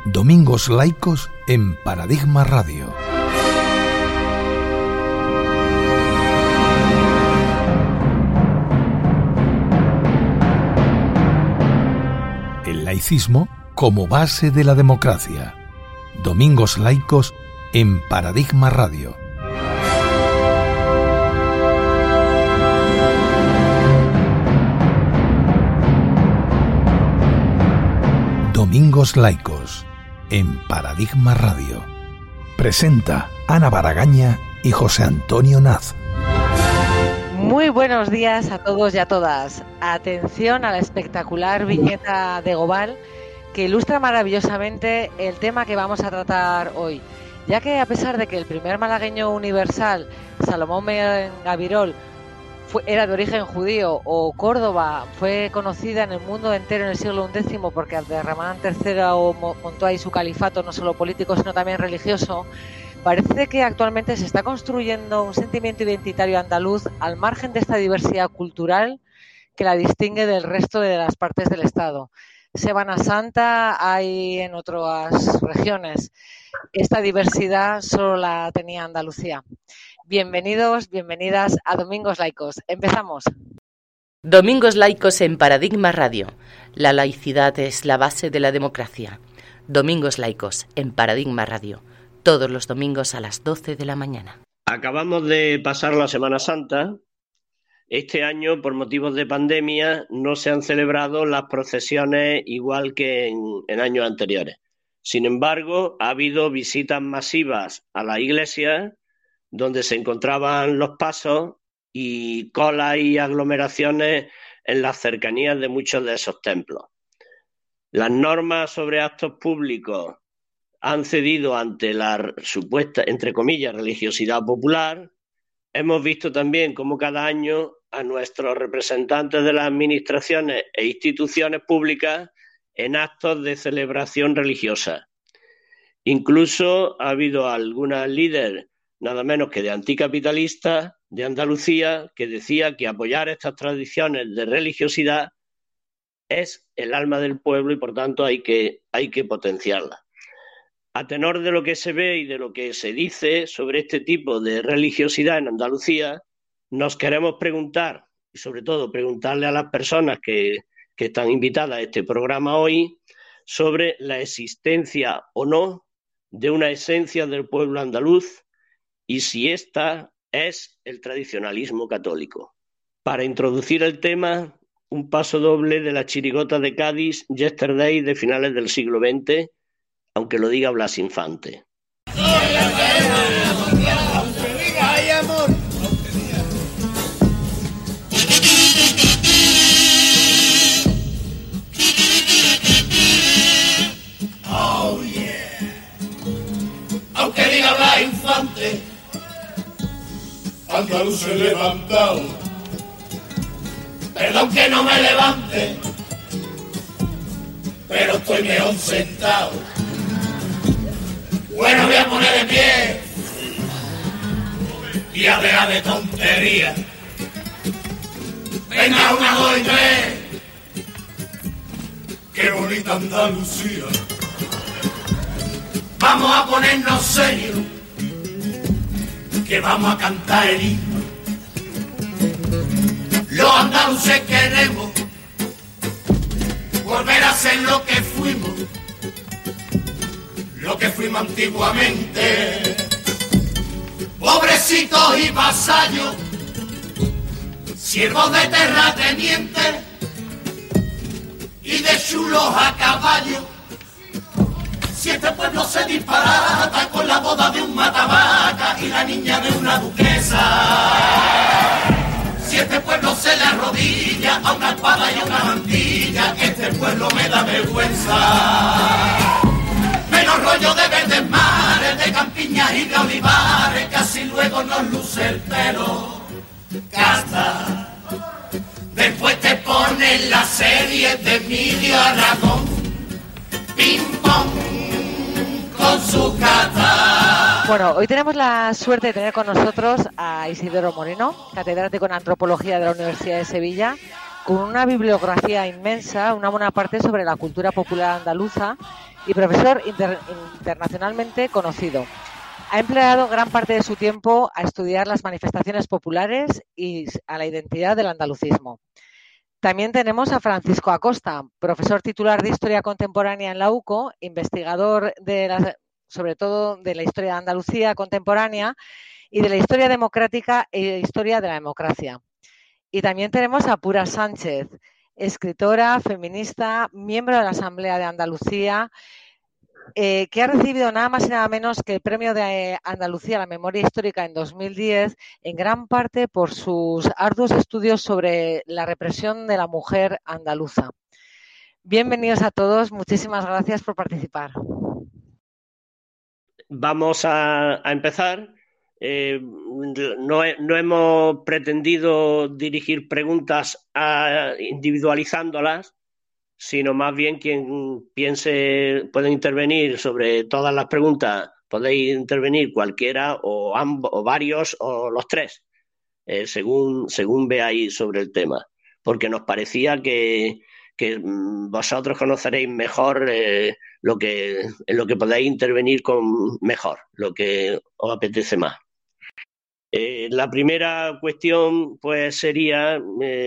Domingos Laicos en Paradigma Radio. El laicismo como base de la democracia. Domingos Laicos en Paradigma Radio. Domingos Laicos en Paradigma Radio. Presenta Ana Baragaña y José Antonio Naz. Muy buenos días a todos y a todas. Atención a la espectacular viñeta de Gobal que ilustra maravillosamente el tema que vamos a tratar hoy, ya que a pesar de que el primer malagueño universal, Salomón Gavirol, era de origen judío, o Córdoba fue conocida en el mundo entero en el siglo XI porque Abderramán III montó ahí su califato no solo político sino también religioso, parece que actualmente se está construyendo un sentimiento identitario andaluz al margen de esta diversidad cultural que la distingue del resto de las partes del Estado. Semana Santa hay en otras regiones. Esta diversidad solo la tenía Andalucía. Bienvenidos, bienvenidas a Domingos Laicos. Empezamos. Domingos Laicos en Paradigma Radio. La laicidad es la base de la democracia. Domingos Laicos en Paradigma Radio. Todos los domingos a las 12 de la mañana. Acabamos de pasar la Semana Santa. Este año, por motivos de pandemia, no se han celebrado las procesiones igual que en años anteriores. Sin embargo, ha habido visitas masivas a las iglesias donde se encontraban los pasos y colas y aglomeraciones en las cercanías de muchos de esos templos. Las normas sobre actos públicos han cedido ante la supuesta, entre comillas, religiosidad popular. Hemos visto también cómo cada año a nuestros representantes de las administraciones e instituciones públicas en actos de celebración religiosa. Incluso ha habido alguna líder, nada menos que de anticapitalistas de Andalucía, que decía que apoyar estas tradiciones de religiosidad es el alma del pueblo y por tanto hay que potenciarla. A tenor de lo que se ve y de lo que se dice sobre este tipo de religiosidad en Andalucía, nos queremos preguntar, y sobre todo preguntarle a las personas que están invitadas a este programa hoy, sobre la existencia o no de una esencia del pueblo andaluz y si esta es el tradicionalismo católico. Para introducir el tema, un paso doble de la chirigota de Cádiz, Yesterday, de finales del siglo XX, aunque lo diga Blas Infante. Oh yeah. Aunque diga Blas Infante, andaluz he levantado. Perdón que no me levante, pero estoy mejor sentado. Bueno, voy a poner de pie y a dejar de tontería. Venga, una, dos y tres. Qué bonita Andalucía. Vamos a ponernos serios, que vamos a cantar el himno. Los andaluces queremos volver a ser lo que fuimos antiguamente. Pobrecitos y vasallos, siervos de terratenientes y de chulos a caballo. Si este pueblo se disparata con la boda de un matavaca y la niña de una duquesa, si este pueblo se le arrodilla a una espada y a una mantilla, este pueblo me da vergüenza. Menos rollo de verdes mares, de campiñas y de olivares, casi luego nos luce el pelo. Casta. Después te ponen la serie de Emilio Aragón, ping pong con su cata. Bueno, hoy tenemos la suerte de tener con nosotros a Isidoro Moreno, catedrático en Antropología de la Universidad de Sevilla, con una bibliografía inmensa, una buena parte sobre la cultura popular andaluza y profesor internacionalmente conocido. Ha empleado gran parte de su tiempo a estudiar las manifestaciones populares y a la identidad del andalucismo. También tenemos a Francisco Acosta, profesor titular de Historia Contemporánea en la UCO, investigador sobre todo de la historia de Andalucía contemporánea y de la historia democrática e historia de la democracia. Y también tenemos a Pura Sánchez, escritora, feminista, miembro de la Asamblea de Andalucía, que ha recibido nada más y nada menos que el Premio de Andalucía a la Memoria Histórica en 2010, en gran parte por sus arduos estudios sobre la represión de la mujer andaluza. Bienvenidos a todos, muchísimas gracias por participar. Vamos a empezar. No hemos pretendido dirigir preguntas individualizándolas, sino más bien quien piense puede intervenir sobre todas las preguntas. Podéis intervenir cualquiera o ambos o varios o los tres, según veáis sobre el tema, porque nos parecía que vosotros conoceréis mejor en lo que podéis intervenir con mejor, lo que os apetece más. La primera cuestión pues sería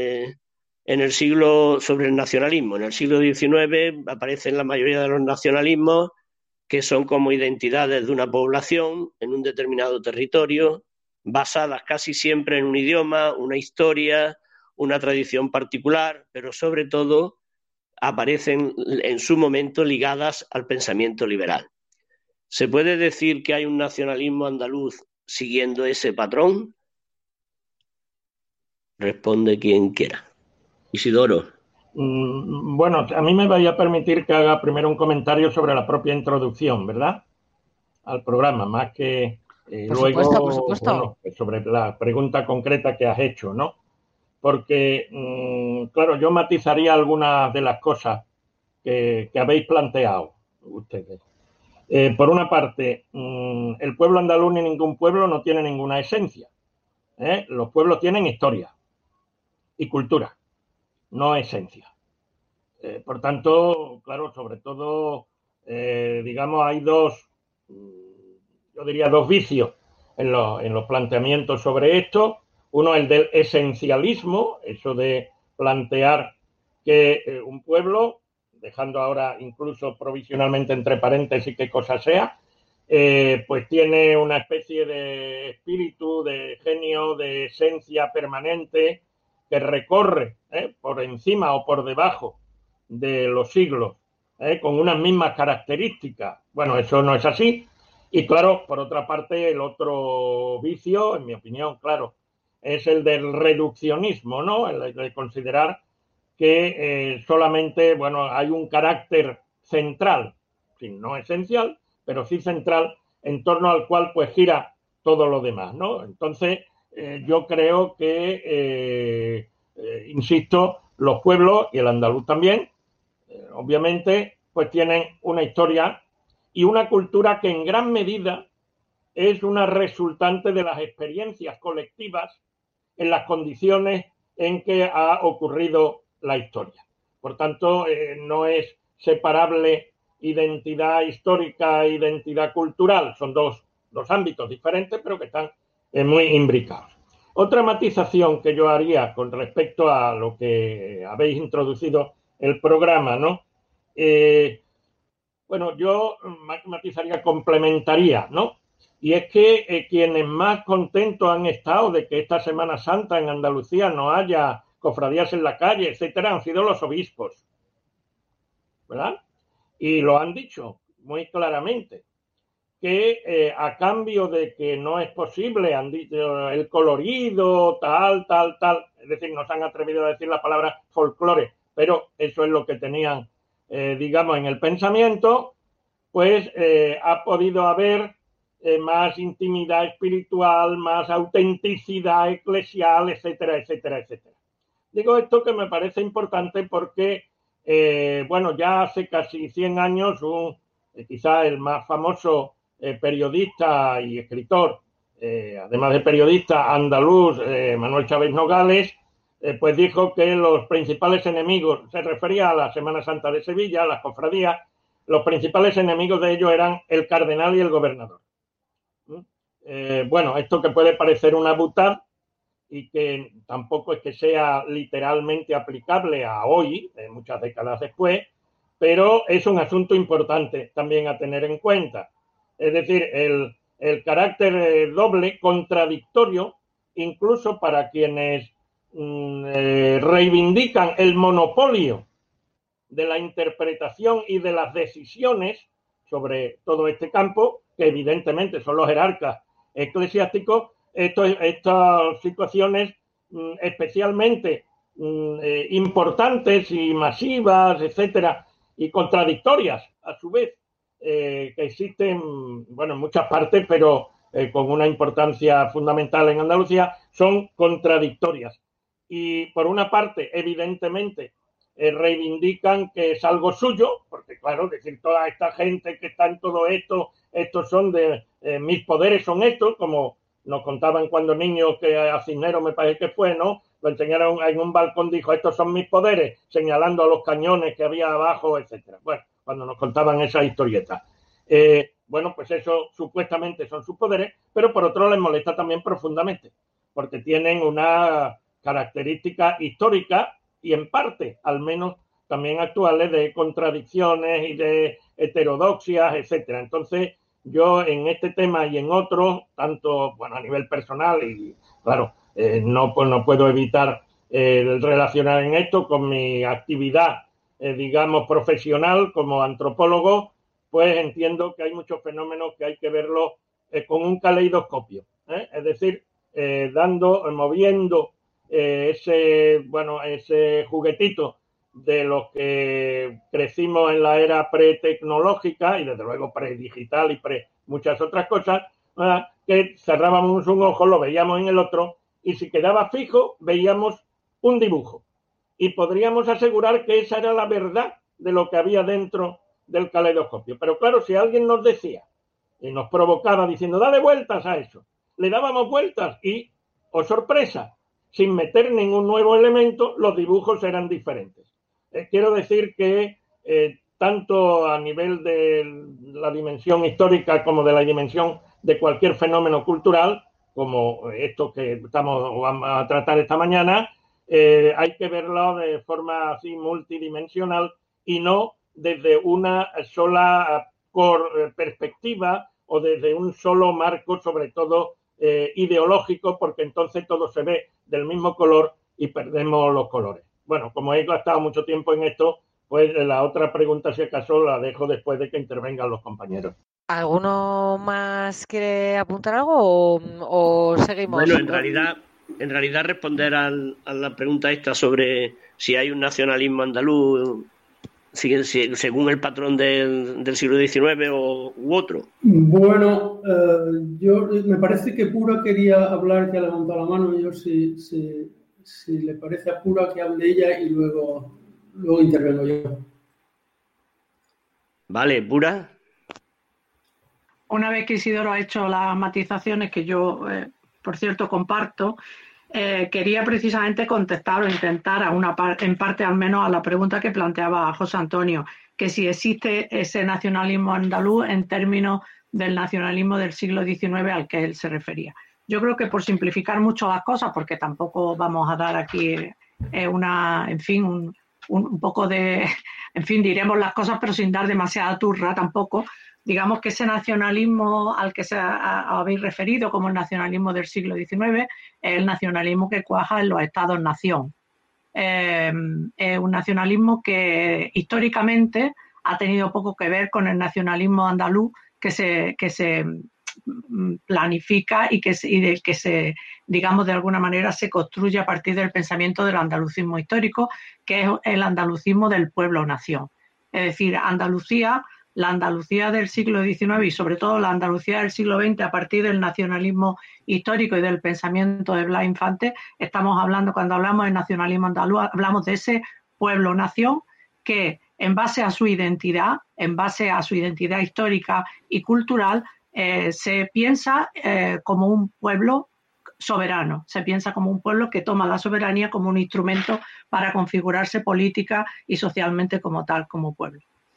sobre el nacionalismo. En el siglo XIX aparecen la mayoría de los nacionalismos, que son como identidades de una población en un determinado territorio, basadas casi siempre en un idioma, una historia, una tradición particular, pero sobre todo aparecen en su momento ligadas al pensamiento liberal. ¿Se puede decir que hay un nacionalismo andaluz siguiendo ese patrón? Responde quien quiera. Isidoro. Bueno, a mí me vaya a permitir que haga primero un comentario sobre la propia introducción, ¿verdad? Al programa, más que luego por supuesto. Bueno, sobre la pregunta concreta que has hecho, ¿no? Porque, claro, yo matizaría algunas de las cosas que habéis planteado ustedes. Por una parte, el pueblo andaluz ni ningún pueblo no tiene ninguna esencia. Los pueblos tienen historia y cultura, no esencia. Por tanto, claro, sobre todo, digamos, hay dos vicios en los planteamientos sobre esto. Uno, el del esencialismo, eso de plantear que un pueblo, dejando ahora incluso provisionalmente entre paréntesis qué cosa sea, pues tiene una especie de espíritu, de genio, de esencia permanente que recorre por encima o por debajo de los siglos, con unas mismas características. Bueno, eso no es así. Y claro, por otra parte, el otro vicio, en mi opinión, claro, es el del reduccionismo, ¿no? El de considerar que solamente, bueno, hay un carácter central, no esencial, pero sí central, en torno al cual pues gira todo lo demás, ¿no? Entonces, yo creo que, insisto, los pueblos, y el andaluz también, obviamente, pues tienen una historia y una cultura que en gran medida es una resultante de las experiencias colectivas en las condiciones en que ha ocurrido la historia. Por tanto, no es separable identidad histórica e identidad cultural. Son dos ámbitos diferentes, pero que están muy imbricados. Otra matización que yo haría con respecto a lo que habéis introducido el programa, ¿no? Bueno, yo matizaría, complementaría, ¿no? Y es que quienes más contentos han estado de que esta Semana Santa en Andalucía no haya cofradías en la calle, etcétera, han sido los obispos, ¿verdad? Y lo han dicho muy claramente, que a cambio de que no es posible, han dicho el colorido, tal, es decir, no se han atrevido a decir la palabra folclore, pero eso es lo que tenían, digamos, en el pensamiento, pues ha podido haber más intimidad espiritual, más autenticidad eclesial, etcétera, etcétera, etcétera. Digo esto que me parece importante porque, bueno, ya hace casi 100 años, quizá el más famoso periodista y escritor, además de periodista andaluz, Manuel Chávez Nogales, pues dijo que los principales enemigos, se refería a la Semana Santa de Sevilla, a las cofradías, los principales enemigos de ellos eran el cardenal y el gobernador. Bueno, esto que puede parecer una butad y que tampoco es que sea literalmente aplicable a hoy, muchas décadas después, pero es un asunto importante también a tener en cuenta. Es decir, el carácter doble, contradictorio, incluso para quienes reivindican el monopolio de la interpretación y de las decisiones sobre todo este campo, que evidentemente son los jerarcas eclesiásticos, estas situaciones especialmente importantes y masivas, etcétera, y contradictorias a su vez, que existen, bueno, en muchas partes, pero con una importancia fundamental en Andalucía, son contradictorias. Y por una parte, evidentemente, reivindican que es algo suyo, porque claro, decir toda esta gente que está en todo esto, estos son de mis poderes son estos, como nos contaban cuando niños que a Cisneros me parece que fue, ¿no? Lo enseñaron en un balcón, dijo, estos son mis poderes, señalando a los cañones que había abajo, etcétera. Bueno, cuando nos contaban esas historietas. Bueno, pues eso supuestamente son sus poderes, pero por otro les molesta también profundamente, porque tienen una característica histórica y en parte, al menos también actuales, de contradicciones y de heterodoxias, etcétera. Entonces, yo en este tema y en otros, tanto bueno a nivel personal y claro, no puedo evitar relacionar en esto con mi actividad, digamos, profesional como antropólogo, pues entiendo que hay muchos fenómenos que hay que verlos con un caleidoscopio, es decir, moviendo ese juguetito de los que crecimos en la era pretecnológica y desde luego predigital y muchas otras cosas, que cerrábamos un ojo, lo veíamos en el otro y si quedaba fijo veíamos un dibujo y podríamos asegurar que esa era la verdad de lo que había dentro del caleidoscopio. Pero claro, si alguien nos decía y nos provocaba diciendo dale vueltas a eso, le dábamos vueltas y, oh sorpresa, sin meter ningún nuevo elemento, los dibujos eran diferentes. Quiero decir que tanto a nivel de la dimensión histórica como de la dimensión de cualquier fenómeno cultural, como esto que vamos a tratar esta mañana, hay que verlo de forma así multidimensional y no desde una sola perspectiva o desde un solo marco, sobre todo ideológico, porque entonces todo se ve del mismo color y perdemos los colores. Bueno, como he gastado mucho tiempo en esto, pues la otra pregunta, si acaso, la dejo después de que intervengan los compañeros. ¿Alguno más quiere apuntar algo o seguimos? Bueno, en realidad responder a la pregunta esta sobre si hay un nacionalismo andaluz según el patrón del siglo XIX u otro. Bueno, yo me parece que Pura quería hablar, que ha levantado la mano. Yo si le parece a Pura que hable ella y luego intervengo yo. Vale, Pura. Una vez que Isidoro ha hecho las matizaciones que yo, por cierto, comparto, quería precisamente contestar o intentar en parte al menos a la pregunta que planteaba José Antonio, que si existe ese nacionalismo andaluz en términos del nacionalismo del siglo XIX al que él se refería. Yo creo que por simplificar mucho las cosas, porque tampoco vamos a dar aquí un poco de, en fin, diremos las cosas pero sin dar demasiada turra tampoco. Digamos que ese nacionalismo al que habéis referido como el nacionalismo del siglo XIX es el nacionalismo que cuaja en los estados-nación. Es un nacionalismo que históricamente ha tenido poco que ver con el nacionalismo andaluz que se planifica y del que se, digamos, de alguna manera se construye a partir del pensamiento del andalucismo histórico, que es el andalucismo del pueblo-nación. Es decir, la Andalucía del siglo XIX y sobre todo la Andalucía del siglo XX a partir del nacionalismo histórico y del pensamiento de Blas Infante, estamos hablando, cuando hablamos de nacionalismo andaluz, hablamos de ese pueblo-nación que en base a su identidad histórica y cultural, se piensa como un pueblo soberano, se piensa como un pueblo que toma la soberanía como un instrumento para configurarse política y socialmente como tal, como pueblo.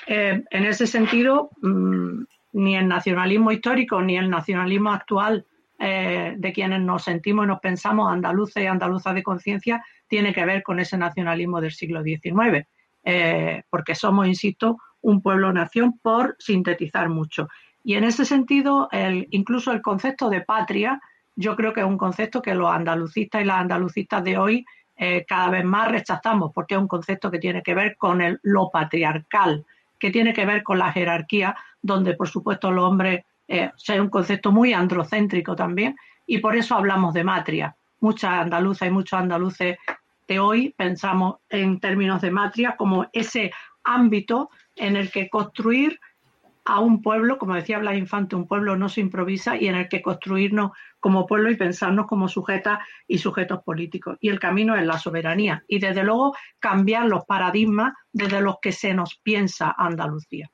En ese sentido, ni el nacionalismo histórico ni el nacionalismo actual de quienes nos sentimos y nos pensamos andaluces y andaluzas de conciencia tiene que ver con ese nacionalismo del siglo XIX, porque somos, insisto, un pueblo-nación, por sintetizar mucho. Y en ese sentido, incluso el concepto de patria, yo creo que es un concepto que los andalucistas y las andalucistas de hoy cada vez más rechazamos, porque es un concepto que tiene que ver con lo patriarcal, que tiene que ver con la jerarquía, donde por supuesto los hombres es un concepto muy androcéntrico también, y por eso hablamos de matria. Muchas andaluzas y muchos andaluces de hoy pensamos en términos de matria como ese ámbito en el que construir a un pueblo, como decía Blas Infante, un pueblo no se improvisa, y en el que construirnos como pueblo y pensarnos como sujetas y sujetos políticos. Y el camino es la soberanía y, desde luego, cambiar los paradigmas desde los que se nos piensa Andalucía.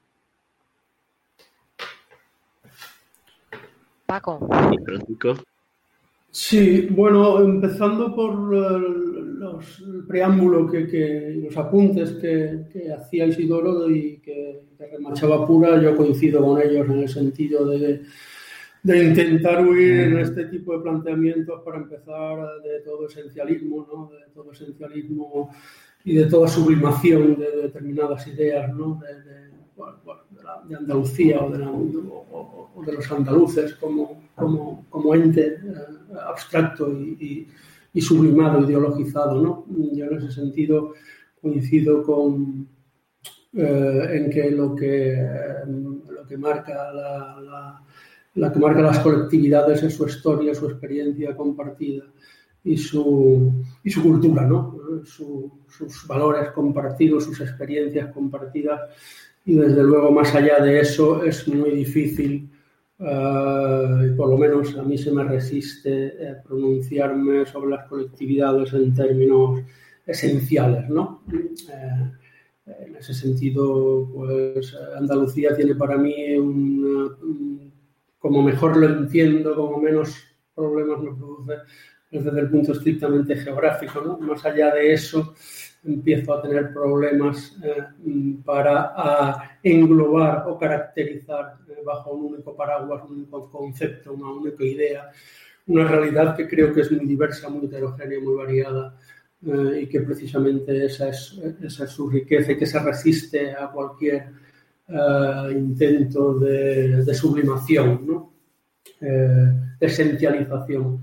Paco. Sí, bueno, empezando por el preámbulo, los apuntes que hacía Isidoro y que remachaba Pura, yo coincido con ellos en el sentido de intentar huir en este tipo de planteamientos, para empezar, de todo esencialismo, ¿no? De todo esencialismo y de toda sublimación de determinadas ideas, ¿no? De Andalucía o de los andaluces como ente abstracto y sublimado, ideologizado, ¿no? Yo en ese sentido coincido en que lo que marca las colectividades es su historia, su experiencia compartida y su cultura, ¿no? Sus valores compartidos, sus experiencias compartidas. Y desde luego, más allá de eso, es muy difícil, por lo menos a mí se me resiste pronunciarme sobre las colectividades en términos esenciales, ¿no? En ese sentido, pues Andalucía tiene para mí como mejor lo entiendo, como menos problemas me produce desde el punto estrictamente geográfico, ¿no? Más allá de eso, empiezo a tener problemas para englobar o caracterizar bajo un único paraguas, un único concepto, una única idea, una realidad que creo que es muy diversa, muy heterogénea, muy variada, y que precisamente esa es su riqueza, y que se resiste a cualquier intento de sublimación, ¿no? De esencialización.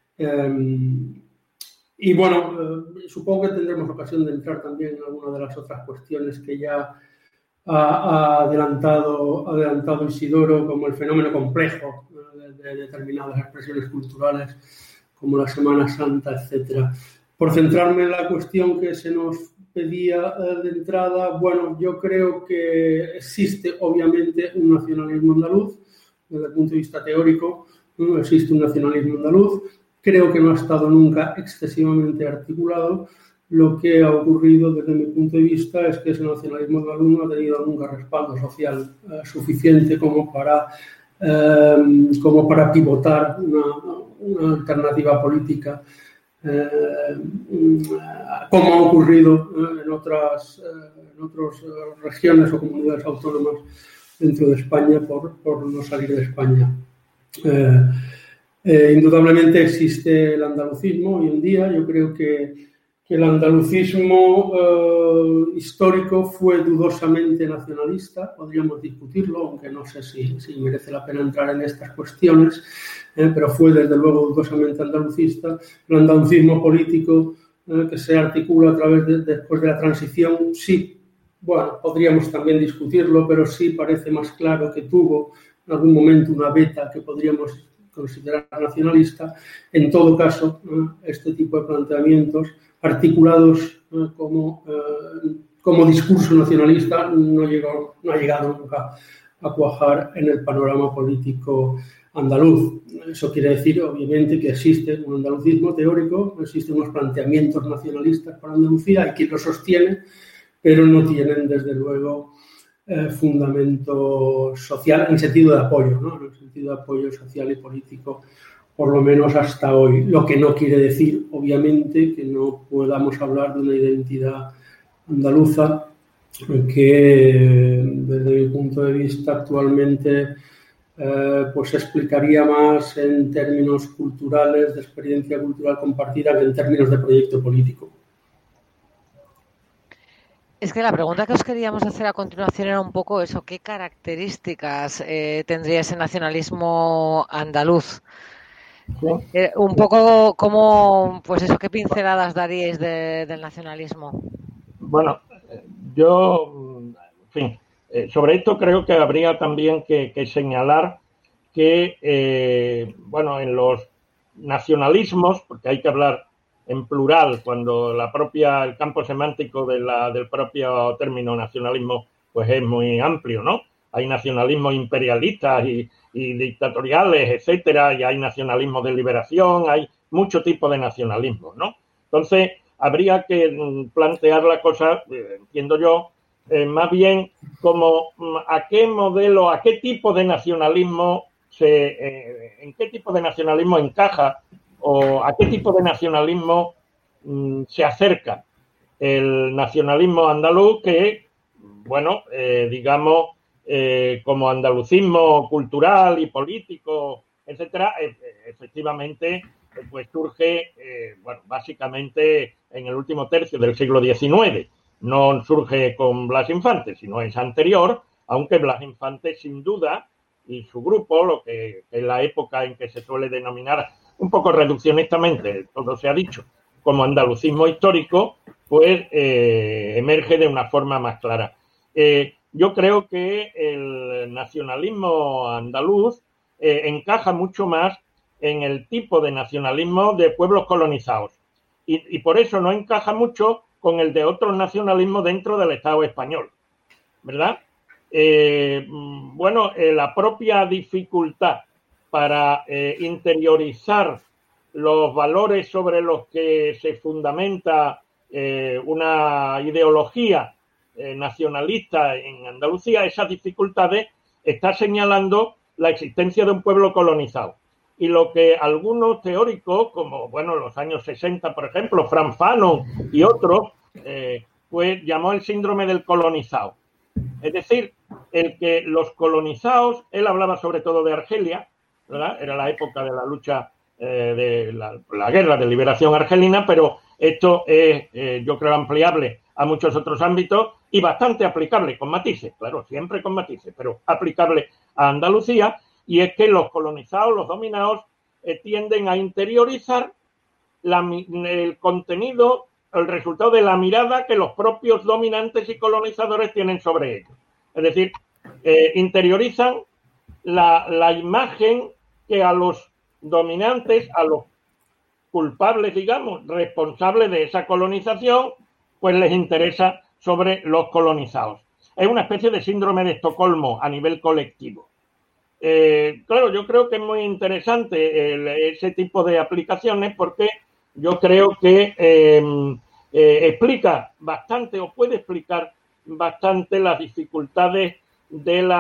Y bueno, supongo que tendremos ocasión de entrar también en alguna de las otras cuestiones que ya ha adelantado Isidoro, como el fenómeno complejo de determinadas expresiones culturales, como la Semana Santa, etcétera. Por centrarme en la cuestión que se nos pedía de entrada, bueno, yo creo que existe obviamente un nacionalismo andaluz, desde el punto de vista teórico, ¿no? Existe un nacionalismo andaluz. Creo que no ha estado nunca excesivamente articulado. Lo que ha ocurrido desde mi punto de vista es que ese nacionalismo andaluz no ha tenido nunca respaldo social suficiente como para pivotar una alternativa política, como ha ocurrido en otras regiones o comunidades autónomas dentro de España por no salir de España. Indudablemente existe el andalucismo hoy en día. Yo creo que el andalucismo histórico fue dudosamente nacionalista. Podríamos discutirlo, aunque no sé si merece la pena entrar en estas cuestiones, pero fue desde luego dudosamente andalucista. El andalucismo político que se articula a través después de la transición, sí, bueno, podríamos también discutirlo, pero sí parece más claro que tuvo en algún momento una beta que podríamos considerar nacionalista. En todo caso, este tipo de planteamientos articulados como discurso nacionalista no ha llegado nunca a cuajar en el panorama político andaluz. Eso quiere decir, obviamente, que existe un andalucismo teórico, existen unos planteamientos nacionalistas para Andalucía, hay quien lo sostiene, pero no tienen, desde luego, fundamento social en sentido de apoyo, ¿no? En el sentido de apoyo social y político, por lo menos hasta hoy. Lo que no quiere decir, obviamente, que no podamos hablar de una identidad andaluza que desde mi punto de vista actualmente pues se explicaría más en términos culturales, de experiencia cultural compartida, que en términos de proyecto político. Es que la pregunta que os queríamos hacer a continuación era un poco eso, ¿qué características tendría ese nacionalismo andaluz? Un poco cómo, pues eso, ¿qué pinceladas daríais del nacionalismo? Bueno, yo, en fin, sobre esto creo que habría también que señalar que, bueno, en los nacionalismos, porque hay que hablar en plural cuando el campo semántico del propio término nacionalismo pues es muy amplio, ¿no? Hay nacionalismos imperialistas y dictatoriales, etcétera, y hay nacionalismos de liberación, hay mucho tipo de nacionalismo, ¿no? Entonces, habría que plantear la cosa, entiendo yo, más bien como a qué modelo, a qué tipo de nacionalismo en qué tipo de nacionalismo encaja o a qué tipo de nacionalismo se acerca el nacionalismo andaluz que, bueno, digamos, como andalucismo cultural y político, etcétera, efectivamente, pues surge, bueno, básicamente en el último tercio del siglo XIX. No surge con Blas Infante, sino es anterior, aunque Blas Infante, sin duda, y su grupo, lo que es la época en que se suele denominar un poco reduccionistamente, todo se ha dicho, como andalucismo histórico, pues emerge de una forma más clara. Yo creo que el nacionalismo andaluz encaja mucho más en el tipo de nacionalismo de pueblos colonizados y por eso no encaja mucho con el de otros nacionalismos dentro del Estado español, ¿verdad? Bueno, la propia dificultad para interiorizar los valores sobre los que se fundamenta una ideología nacionalista en Andalucía, esas dificultades está señalando la existencia de un pueblo colonizado. Y lo que algunos teóricos, como bueno, en los años 60, por ejemplo, Franz Fanon y otros, pues llamó el síndrome del colonizado. Es decir, el que los colonizados, él hablaba sobre todo de Argelia, ¿verdad? Era la época de la lucha de la guerra de liberación argelina, pero esto es, yo creo, ampliable a muchos otros ámbitos y bastante aplicable, con matices, claro, siempre con matices, pero aplicable a Andalucía, y es que los colonizados, los dominados, tienden a interiorizar el contenido, el resultado de la mirada que los propios dominantes y colonizadores tienen sobre ellos. Es decir, interiorizan la imagen que a los dominantes, a los culpables, digamos, responsables de esa colonización, pues les interesa sobre los colonizados. Es una especie de síndrome de Estocolmo a nivel colectivo. Claro, yo creo que es muy interesante ese tipo de aplicaciones porque yo creo que explica bastante o puede explicar bastante las dificultades del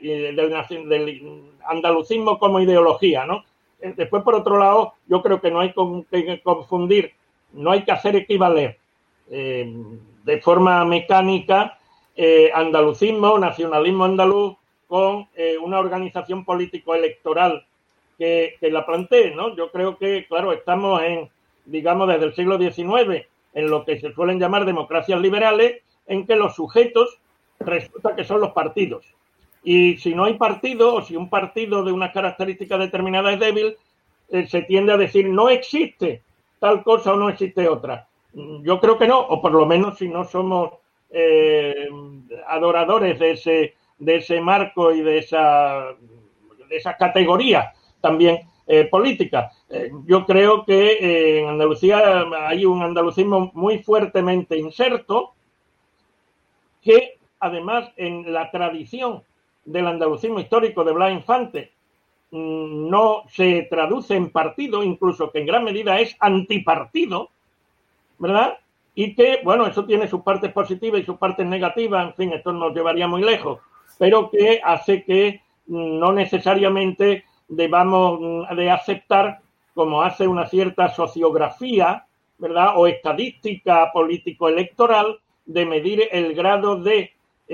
andalucismo como ideología, ¿no? Después, por otro lado, yo creo que no hay que confundir, no hay que hacer equivaler de forma mecánica andalucismo, nacionalismo andaluz con una organización político-electoral que la plantee, ¿no? Yo creo que, claro, estamos digamos, desde el siglo XIX, en lo que se suelen llamar democracias liberales, en que los sujetos resulta que son los partidos. Y si no hay partido, o si un partido de una característica determinada es débil, se tiende a decir no existe tal cosa o no existe otra. Yo creo que no, o por lo menos si no somos adoradores de ese marco y de esa categoría también política. Yo creo que en Andalucía hay un andalucismo muy fuertemente inserto que además en la tradición del andalucismo histórico de Blas Infante no se traduce en partido, incluso que en gran medida es antipartido, ¿verdad? Y que, bueno, eso tiene sus partes positivas y sus partes negativas, en fin, esto nos llevaría muy lejos, pero que hace que no necesariamente debamos de aceptar, como hace una cierta sociografía, ¿verdad?, o estadística político-electoral, de medir el grado de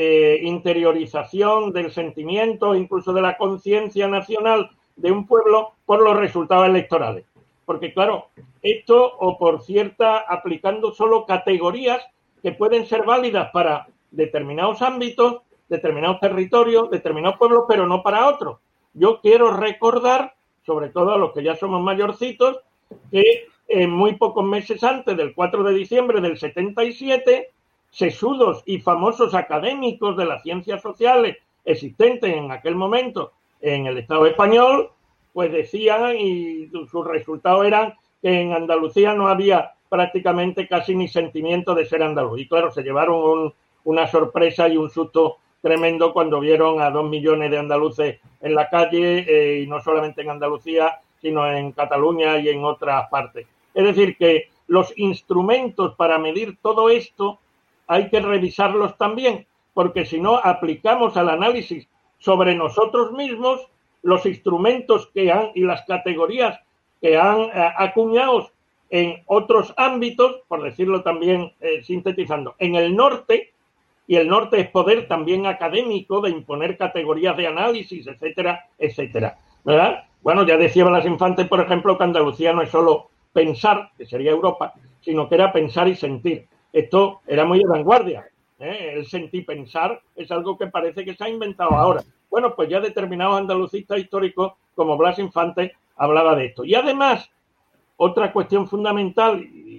interiorización del sentimiento, incluso de la conciencia nacional de un pueblo por los resultados electorales. Porque, claro, esto o por cierta, aplicando solo categorías que pueden ser válidas para determinados ámbitos, determinados territorios, determinados pueblos, pero no para otros. Yo quiero recordar, sobre todo a los que ya somos mayorcitos, que muy pocos meses antes del 4 de diciembre del 77, sesudos y famosos académicos de las ciencias sociales existentes en aquel momento en el Estado español, pues decían, y sus resultados eran que en Andalucía no había prácticamente casi ni sentimiento de ser andaluz. Y claro, se llevaron una sorpresa y un susto tremendo cuando vieron a 2 millones de andaluces en la calle, y no solamente en Andalucía, sino en Cataluña y en otras partes. Es decir, que los instrumentos para medir todo esto hay que revisarlos también, porque si no aplicamos al análisis sobre nosotros mismos los instrumentos y las categorías que han acuñado en otros ámbitos, por decirlo también sintetizando, en el norte, y el norte es poder también académico de imponer categorías de análisis, etcétera, etcétera, ¿verdad? Bueno, ya decía Blas Infante, por ejemplo, que Andalucía no es solo pensar, que sería Europa, sino que era pensar y sentir. Esto era muy de vanguardia. El sentir pensar es algo que parece que se ha inventado ahora. Bueno, pues ya determinados andalucistas históricos, como Blas Infante, hablaba de esto. Y además, otra cuestión fundamental,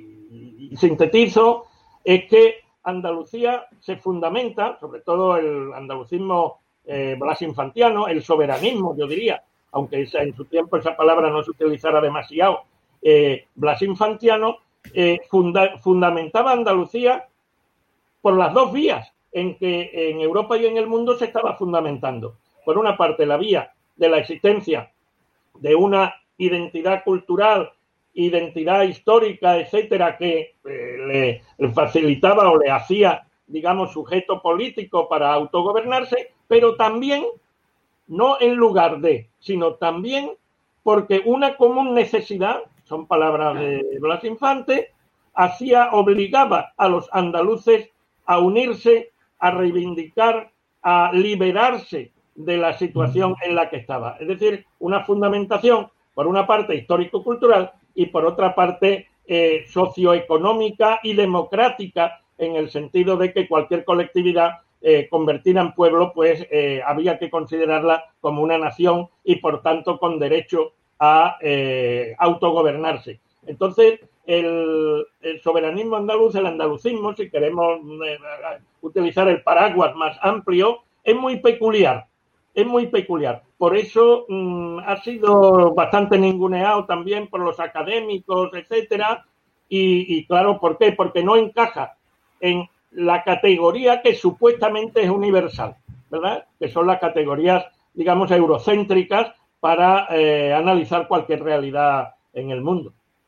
y sintetizo, es que Andalucía se fundamenta, sobre todo el andalucismo blasinfantiano, el soberanismo, yo diría, aunque en su tiempo esa palabra no se utilizara demasiado, blasinfantiano, fundamentaba Andalucía por las dos vías en que en Europa y en el mundo se estaba fundamentando. Por una parte, la vía de la existencia de una identidad cultural, identidad histórica, etcétera, que le facilitaba o le hacía, digamos, sujeto político para autogobernarse, pero también, no en lugar de, sino también porque una común necesidad, son palabras de Blas Infante, obligaba a los andaluces a unirse, a reivindicar, a liberarse de la situación en la que estaba. Es decir, una fundamentación, por una parte, histórico-cultural y por otra parte, socioeconómica y democrática, en el sentido de que cualquier colectividad convertida en pueblo, pues había que considerarla como una nación y, por tanto, con derecho a autogobernarse. Entonces, el soberanismo andaluz, el andalucismo, si queremos utilizar el paraguas más amplio, es muy peculiar. Es muy peculiar. Por eso ha sido bastante ninguneado también por los académicos, etcétera. Y claro, ¿por qué? Porque no encaja en la categoría que supuestamente es universal, ¿verdad? Que son las categorías, digamos, eurocéntricas para analizar cualquier realidad en el mundo.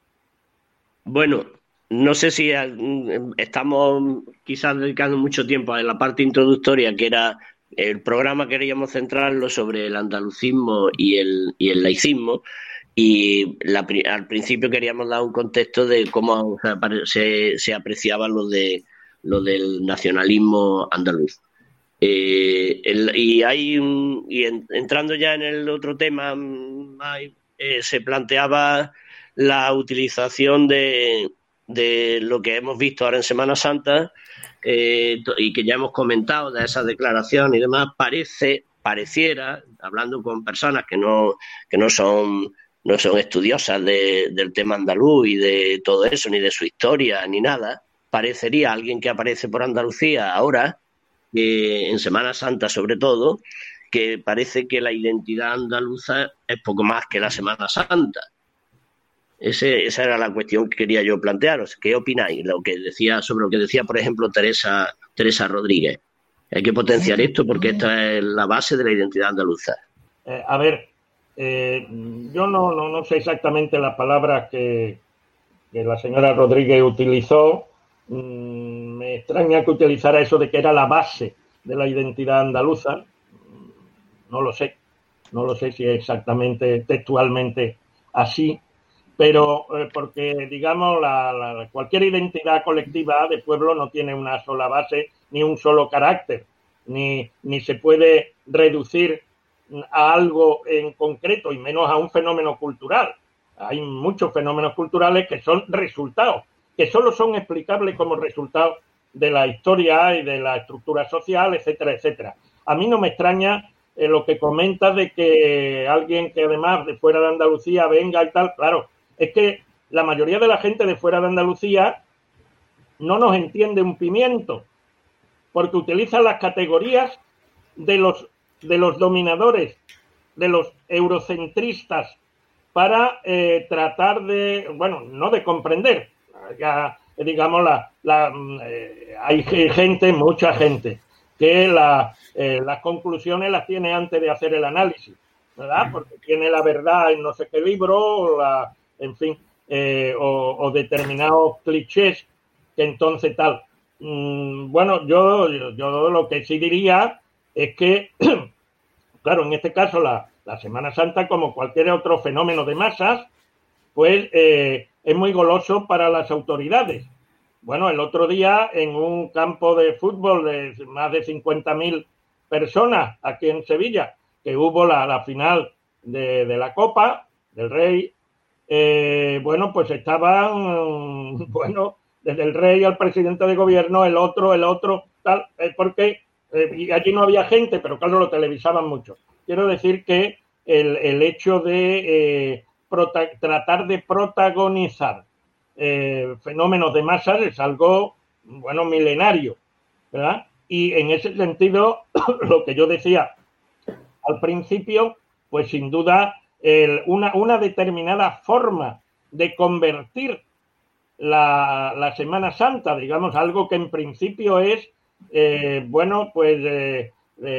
Bueno, no sé si estamos quizás dedicando mucho tiempo a la parte introductoria, que era el programa, queríamos centrarlo sobre el andalucismo y el laicismo, y al principio queríamos dar un contexto de cómo se apreciaba lo del nacionalismo andaluz. Entrando ya en el otro tema, se planteaba la utilización de lo que hemos visto ahora en Semana Santa, y que ya hemos comentado, de esas declaraciones y demás, pareciera, hablando con personas que no son estudiosas del tema andaluz y de todo eso, ni de su historia, ni nada, parecería alguien que aparece por Andalucía ahora, en Semana Santa sobre todo, que parece que la identidad andaluza es poco más que la Semana Santa. Esa era la cuestión que quería yo plantearos. ¿Qué opináis sobre lo que decía, por ejemplo, Teresa Rodríguez? Hay que potenciar esto porque esta es la base de la identidad andaluza. Yo no sé exactamente las palabras que la señora Rodríguez utilizó. Me extraña que utilizara eso de que era la base de la identidad andaluza. No lo sé si es exactamente textualmente así. pero porque, digamos, cualquier identidad colectiva de pueblo no tiene una sola base ni un solo carácter, ni se puede reducir a algo en concreto y menos a un fenómeno cultural. Hay muchos fenómenos culturales que son resultados, que solo son explicables como resultados de la historia y de la estructura social, etcétera, etcétera. A mí no me extraña lo que comentas de que alguien que además de fuera de Andalucía venga y tal. Claro, es que la mayoría de la gente de fuera de Andalucía no nos entiende un pimiento, porque utiliza las categorías de los dominadores, de los eurocentristas, para tratar de, bueno, no de comprender. Ya, digamos, hay gente, mucha gente, que las conclusiones las tiene antes de hacer el análisis, ¿verdad? Porque tiene la verdad en no sé qué libro, en fin, o determinados clichés que entonces tal. Bueno, yo lo que sí diría es que, claro, en este caso la Semana Santa, como cualquier otro fenómeno de masas, pues es muy goloso para las autoridades. Bueno, el otro día en un campo de fútbol de más de 50.000 personas aquí en Sevilla, que hubo la final de la Copa del Rey, bueno, pues estaban, bueno, desde el rey al presidente de gobierno, el otro, tal, porque y allí no había gente, pero claro, lo televisaban mucho. Quiero decir que el hecho de tratar de protagonizar fenómenos de masas es algo, bueno, milenario, ¿verdad? Y en ese sentido, lo que yo decía al principio, pues sin duda una determinada forma de convertir la Semana Santa, digamos, algo que en principio es, bueno, pues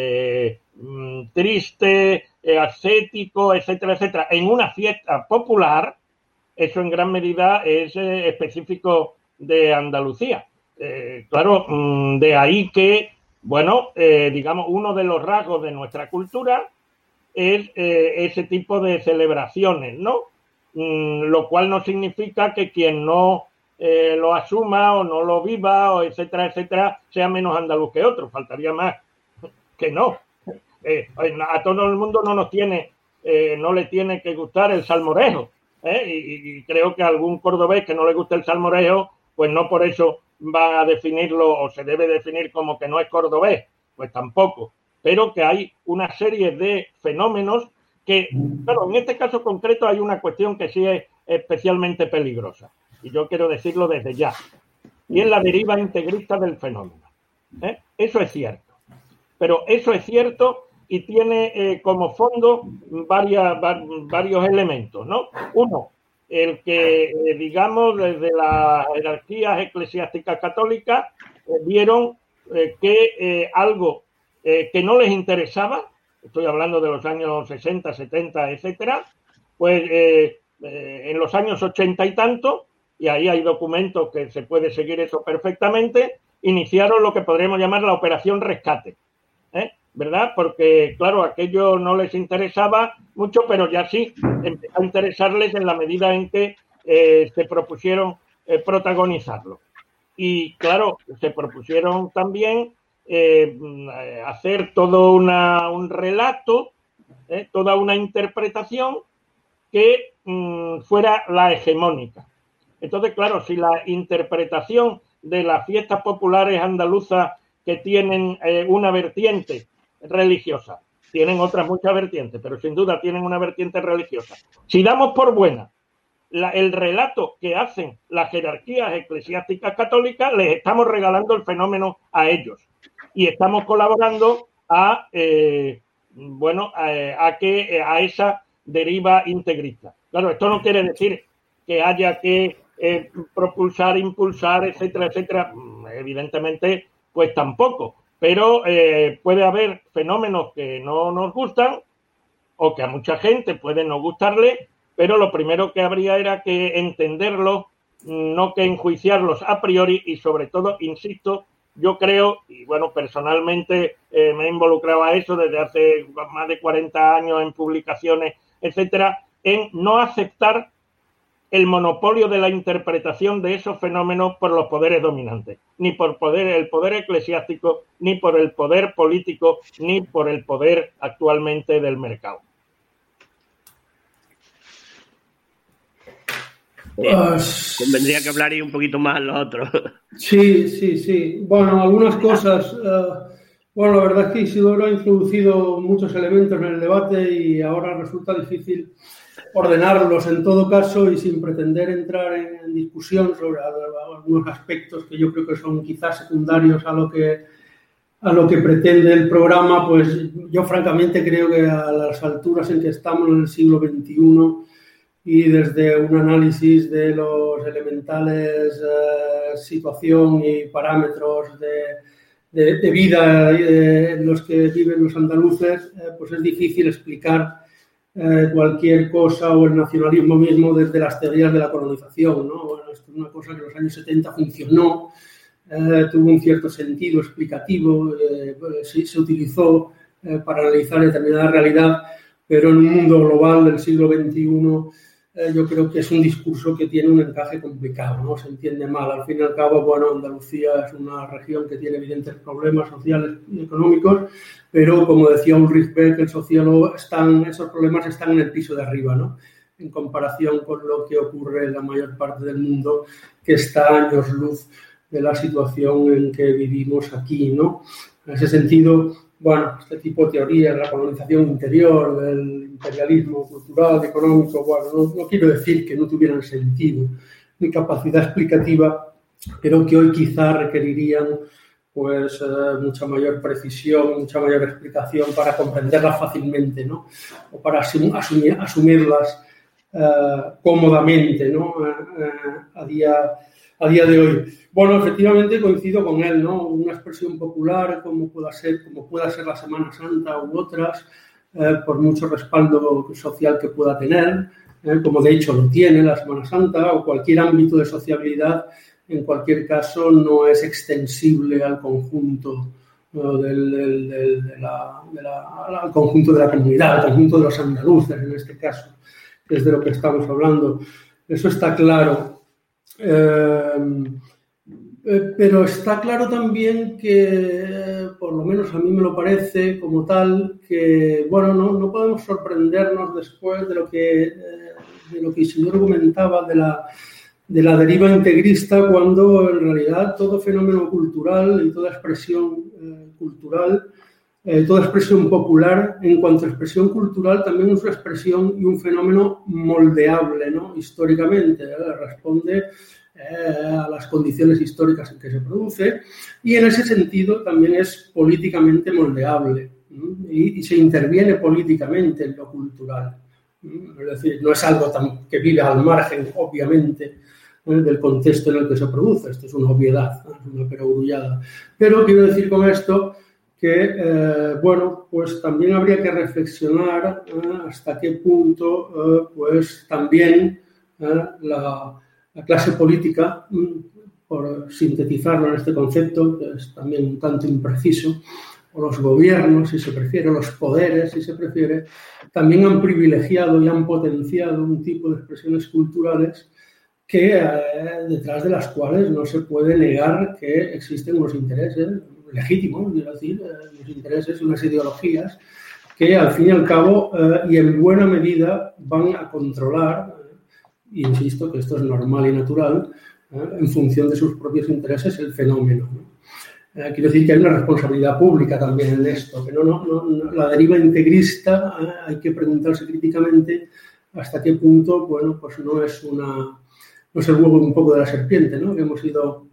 triste, ascético, etcétera, etcétera, en una fiesta popular, eso en gran medida es específico de Andalucía. Claro, de ahí que, bueno, digamos, uno de los rasgos de nuestra cultura es ese tipo de celebraciones, ¿no? Lo cual no significa que quien no lo asuma o no lo viva, o etcétera, etcétera, sea menos andaluz que otro. Faltaría más que no. A todo el mundo no le tiene que gustar el salmorejo. Y creo que a algún cordobés que no le guste el salmorejo, pues no por eso va a definirlo o se debe definir como que no es cordobés, pues tampoco. Pero que hay una serie de fenómenos que, claro, en este caso concreto hay una cuestión que sí es especialmente peligrosa, y yo quiero decirlo desde ya, y es la deriva integrista del fenómeno. Eso es cierto, pero eso es cierto y tiene como fondo varios elementos, ¿no? Uno, el que, digamos, desde las jerarquías eclesiásticas católicas vieron que algo que no les interesaba, estoy hablando de los años 60, 70, etcétera, pues en los años 80 y tanto, y ahí hay documentos que se puede seguir eso perfectamente, iniciaron lo que podríamos llamar la Operación Rescate, ¿verdad? Porque, claro, aquello no les interesaba mucho, pero ya sí empezó a interesarles en la medida en que se propusieron protagonizarlo. Y, claro, se propusieron también hacer todo un relato, toda una interpretación que fuera la hegemónica. Entonces, claro, si la interpretación de las fiestas populares andaluzas que tienen una vertiente religiosa, tienen otras muchas vertientes, pero sin duda tienen una vertiente religiosa. Si damos por buena el relato que hacen las jerarquías eclesiásticas católicas, les estamos regalando el fenómeno a ellos y estamos colaborando a esa deriva integrista. Claro, esto no quiere decir que haya que propulsar, impulsar, etcétera, etcétera. Evidentemente, pues tampoco. Pero puede haber fenómenos que no nos gustan o que a mucha gente puede no gustarle, pero lo primero que habría era que entenderlos, no que enjuiciarlos a priori y sobre todo, insisto, yo creo, y bueno, personalmente me he involucrado a eso desde hace más de 40 años en publicaciones, etcétera, en no aceptar el monopolio de la interpretación de esos fenómenos por los poderes dominantes, ni por el poder eclesiástico, ni por el poder político, ni por el poder actualmente del mercado. Convendría que hablaría un poquito más los otros. Sí. Bueno, algunas cosas. La verdad es que Isidoro ha introducido muchos elementos en el debate y ahora resulta difícil ordenarlos en todo caso y sin pretender entrar en discusión sobre algunos aspectos que yo creo que son quizás secundarios a lo que pretende el programa, pues yo francamente creo que a las alturas en que estamos en el siglo XXI y desde un análisis de los elementales situación y parámetros de vida en los que viven los andaluces, pues es difícil explicar cualquier cosa o el nacionalismo mismo desde las teorías de la colonización, ¿no? Bueno, esto es una cosa que en los años 70 funcionó, tuvo un cierto sentido explicativo, se utilizó para analizar determinada realidad, pero en un mundo global del siglo XXI yo creo que es un discurso que tiene un encaje complicado, ¿no? Se entiende mal. Al fin y al cabo, bueno, Andalucía es una región que tiene evidentes problemas sociales y económicos, pero como decía Ulrich Beck, el sociólogo, esos problemas están en el piso de arriba, ¿no? En comparación con lo que ocurre en la mayor parte del mundo, que está a años luz de la situación en que vivimos aquí, ¿no? En ese sentido, bueno, este tipo de teorías, la colonización interior, del imperialismo cultural, económico, bueno, no quiero decir que no tuvieran sentido ni capacidad explicativa, pero que hoy quizá requerirían pues mucha mayor precisión, mucha mayor explicación para comprenderlas fácilmente, ¿no? O para asumirlas cómodamente, ¿no? A día de hoy. Bueno, efectivamente coincido con él, ¿no? Una expresión popular como pueda ser la Semana Santa u otras, por mucho respaldo social que pueda tener, como de hecho lo tiene la Semana Santa o cualquier ámbito de sociabilidad, en cualquier caso no es extensible al conjunto al conjunto de la comunidad, al conjunto de los andaluces en este caso, que es de lo que estamos hablando. Eso está claro. Pero está claro también que, por lo menos a mí me lo parece como tal, que bueno, no podemos sorprendernos después de lo que Isidoro comentaba de la deriva integrista, cuando en realidad todo fenómeno cultural y toda expresión cultural, toda expresión popular, en cuanto a expresión cultural, también es una expresión y un fenómeno moldeable, ¿no? Históricamente, responde a las condiciones históricas en que se produce y en ese sentido también es políticamente moldeable, ¿no? Y se interviene políticamente en lo cultural. Es decir, no es algo que vive al margen, obviamente, del contexto en el que se produce. Esto es una obviedad, es una perogrullada. Pero quiero decir con esto que, bueno, pues también habría que reflexionar hasta qué punto, pues también la clase política, por sintetizarlo en este concepto, que es también un tanto impreciso, o los gobiernos, si se prefiere, o los poderes, si se prefiere, también han privilegiado y han potenciado un tipo de expresiones culturales que detrás de las cuales no se puede negar que existen unos intereses legítimos, quiero decir, unos intereses y unas ideologías que al fin y al cabo y en buena medida van a controlar, insisto que esto es normal y natural, en función de sus propios intereses, el fenómeno, ¿no? Quiero decir que hay una responsabilidad pública también en esto, que no, la deriva integrista hay que preguntarse críticamente hasta qué punto, bueno, pues no es el huevo un poco de la serpiente, ¿no? Que hemos ido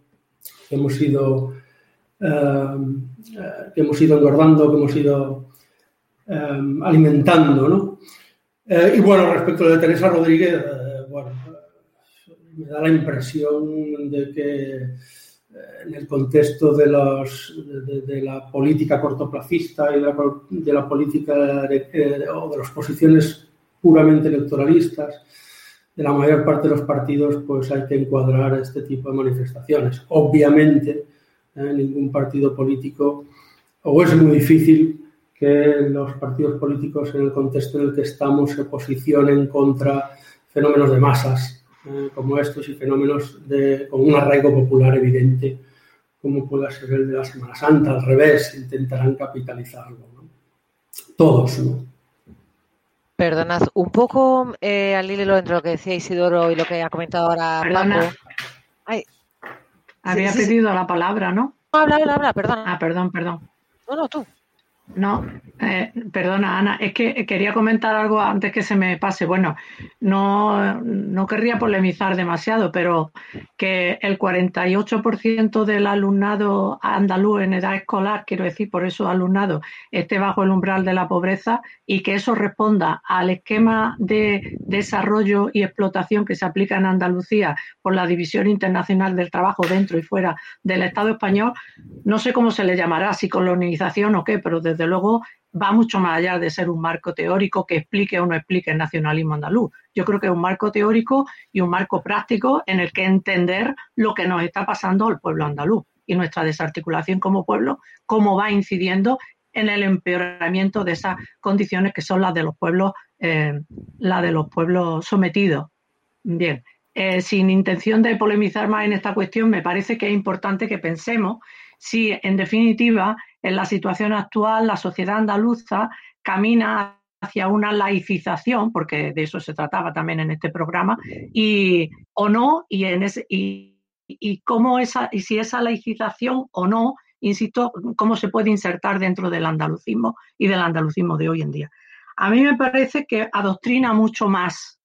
engordando, que hemos ido alimentando, ¿no? Y bueno, respecto a lo de Teresa Rodríguez, bueno, me da la impresión de que en el contexto de la política cortoplacista y de la política o de las posiciones puramente electoralistas de la mayor parte de los partidos, pues hay que encuadrar este tipo de manifestaciones. Obviamente, ningún partido político, o es muy difícil que los partidos políticos en el contexto en el que estamos se posicionen contra fenómenos de masas, como estos y fenómenos con un arraigo popular evidente, como pueda ser el de la Semana Santa. Al revés, intentarán capitalizarlo, ¿no? Todos, ¿no? Perdonad, un poco al hilo entre lo que decía Isidoro y lo que ha comentado ahora Paco. Ay, había pedido la palabra, ¿no? No, habla, perdona. Ah, perdón. No, tú. No, perdona, Ana, es que quería comentar algo antes que se me pase. Bueno, no querría polemizar demasiado, pero que el 48% del alumnado andaluz en edad escolar, quiero decir, por eso alumnado, esté bajo el umbral de la pobreza y que eso responda al esquema de desarrollo y explotación que se aplica en Andalucía por la División Internacional del Trabajo dentro y fuera del Estado español. No sé cómo se le llamará, si colonización o qué, pero desde luego va mucho más allá de ser un marco teórico que explique o no explique el nacionalismo andaluz. Yo creo que es un marco teórico y un marco práctico en el que entender lo que nos está pasando al pueblo andaluz y nuestra desarticulación como pueblo, cómo va incidiendo en el empeoramiento de esas condiciones que son las de los pueblos sometidos. Bien. Sin intención de polemizar más en esta cuestión, me parece que es importante que pensemos si, en definitiva, en la situación actual, la sociedad andaluza camina hacia una laicización, porque de eso se trataba también en este programa, y si esa laicización o no, insisto, cómo se puede insertar dentro del andalucismo y del andalucismo de hoy en día. A mí me parece que adoctrina mucho más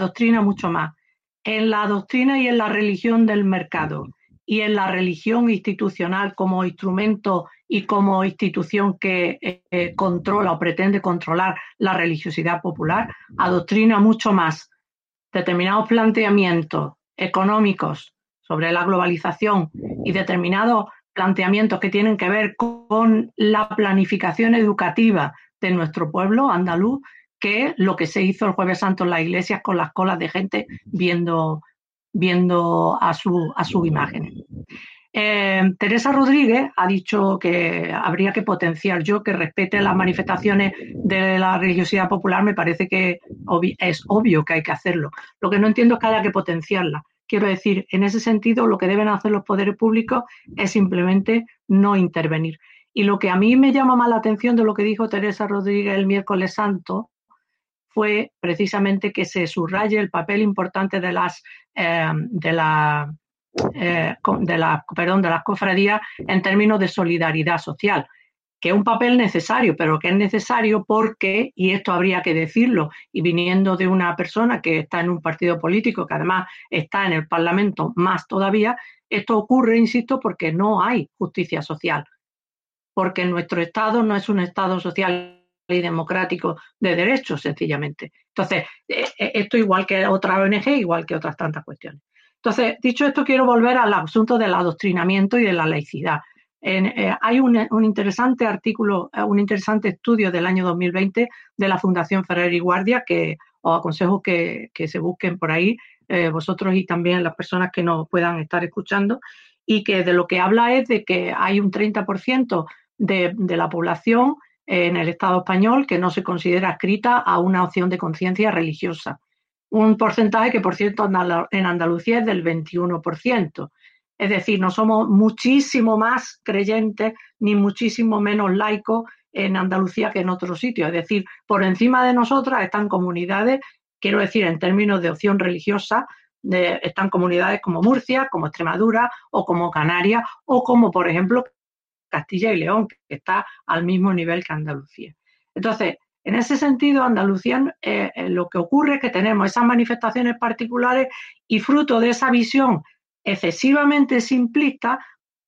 en la doctrina y en la religión del mercado y en la religión institucional como instrumento y como institución que controla o pretende controlar la religiosidad popular, adoctrina mucho más determinados planteamientos económicos sobre la globalización y determinados planteamientos que tienen que ver con la planificación educativa de nuestro pueblo andaluz, que lo que se hizo el Jueves Santo en las iglesias con las colas de gente viendo a sus imágenes. Teresa Rodríguez ha dicho que habría que potenciar. Yo, que respete las manifestaciones de la religiosidad popular, me parece que es obvio que hay que hacerlo. Lo que no entiendo es que haya que potenciarla. Quiero decir, en ese sentido, lo que deben hacer los poderes públicos es simplemente no intervenir. Y lo que a mí me llama más la atención de lo que dijo Teresa Rodríguez el miércoles santo fue precisamente que se subraye el papel importante de las cofradías en términos de solidaridad social, que es un papel necesario, pero que es necesario porque, y esto habría que decirlo, y viniendo de una persona que está en un partido político, que además está en el Parlamento más todavía, esto ocurre, insisto, porque no hay justicia social, porque nuestro Estado no es un Estado social y democrático de derechos, sencillamente. Entonces, esto igual que otra ONG, igual que otras tantas cuestiones. Entonces, dicho esto, quiero volver al asunto del adoctrinamiento y de la laicidad. Hay un interesante artículo, un interesante estudio del año 2020 de la Fundación Ferrer y Guardia, que os aconsejo que se busquen por ahí, vosotros y también las personas que nos puedan estar escuchando, y que de lo que habla es de que hay un 30% de la población en el Estado español que no se considera adscrita a una opción de conciencia religiosa. Un porcentaje que, por cierto, en Andalucía es del 21%. Es decir, no somos muchísimo más creyentes ni muchísimo menos laicos en Andalucía que en otros sitios. Es decir, por encima de nosotras están comunidades, quiero decir, en términos de opción religiosa, están comunidades como Murcia, como Extremadura o como Canarias o como, por ejemplo, Castilla y León, que está al mismo nivel que Andalucía. Entonces, en ese sentido, Andalucía, lo que ocurre es que tenemos esas manifestaciones particulares y fruto de esa visión excesivamente simplista,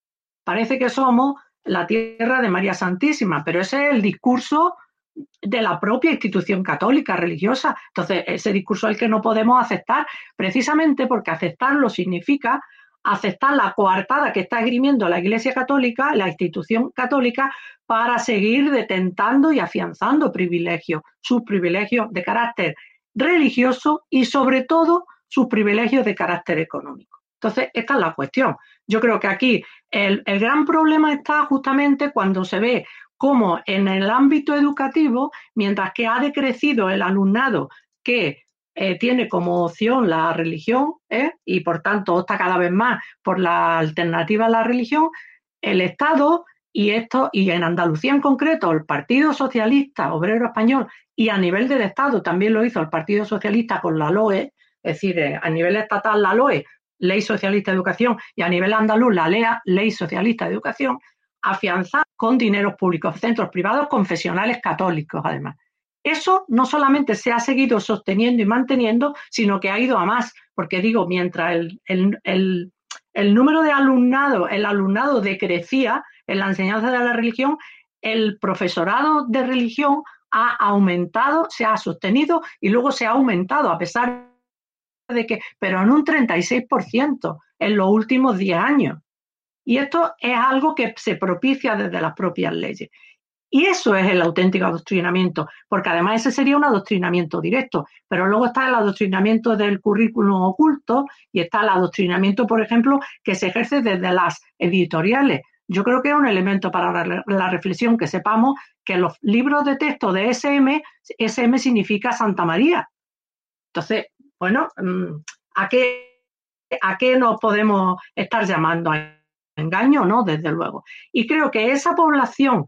parece que somos la tierra de María Santísima, pero ese es el discurso de la propia institución católica religiosa. Entonces, ese discurso es el que no podemos aceptar, precisamente porque aceptarlo significa aceptar la coartada que está esgrimiendo la Iglesia Católica, la institución católica, para seguir detentando y afianzando privilegios, sus privilegios de carácter religioso y, sobre todo, sus privilegios de carácter económico. Entonces, esta es la cuestión. Yo creo que aquí el gran problema está justamente cuando se ve cómo en el ámbito educativo, mientras que ha decrecido el alumnado que tiene como opción la religión, y por tanto opta cada vez más por la alternativa a la religión, el Estado y en Andalucía en concreto, el Partido Socialista Obrero Español, y a nivel del Estado también lo hizo el Partido Socialista con la LOE, es decir, a nivel estatal la LOE, Ley Socialista de Educación, y a nivel andaluz la LEA, Ley Socialista de Educación, afianzar con dineros públicos centros privados confesionales católicos, además. Eso no solamente se ha seguido sosteniendo y manteniendo, sino que ha ido a más, porque digo, mientras el número de alumnado, el alumnado decrecía en la enseñanza de la religión, el profesorado de religión ha aumentado, se ha sostenido y luego se ha aumentado, a pesar de que, pero en un 36% en los últimos 10 años. Y esto es algo que se propicia desde las propias leyes. Y eso es el auténtico adoctrinamiento, porque además ese sería un adoctrinamiento directo, pero luego está el adoctrinamiento del currículum oculto y está el adoctrinamiento, por ejemplo, que se ejerce desde las editoriales. Yo creo que es un elemento para la reflexión que sepamos que los libros de texto de SM significa Santa María. Entonces, bueno, ¿a qué nos podemos estar llamando? ¿A engaño? No, desde luego. Y creo que esa población,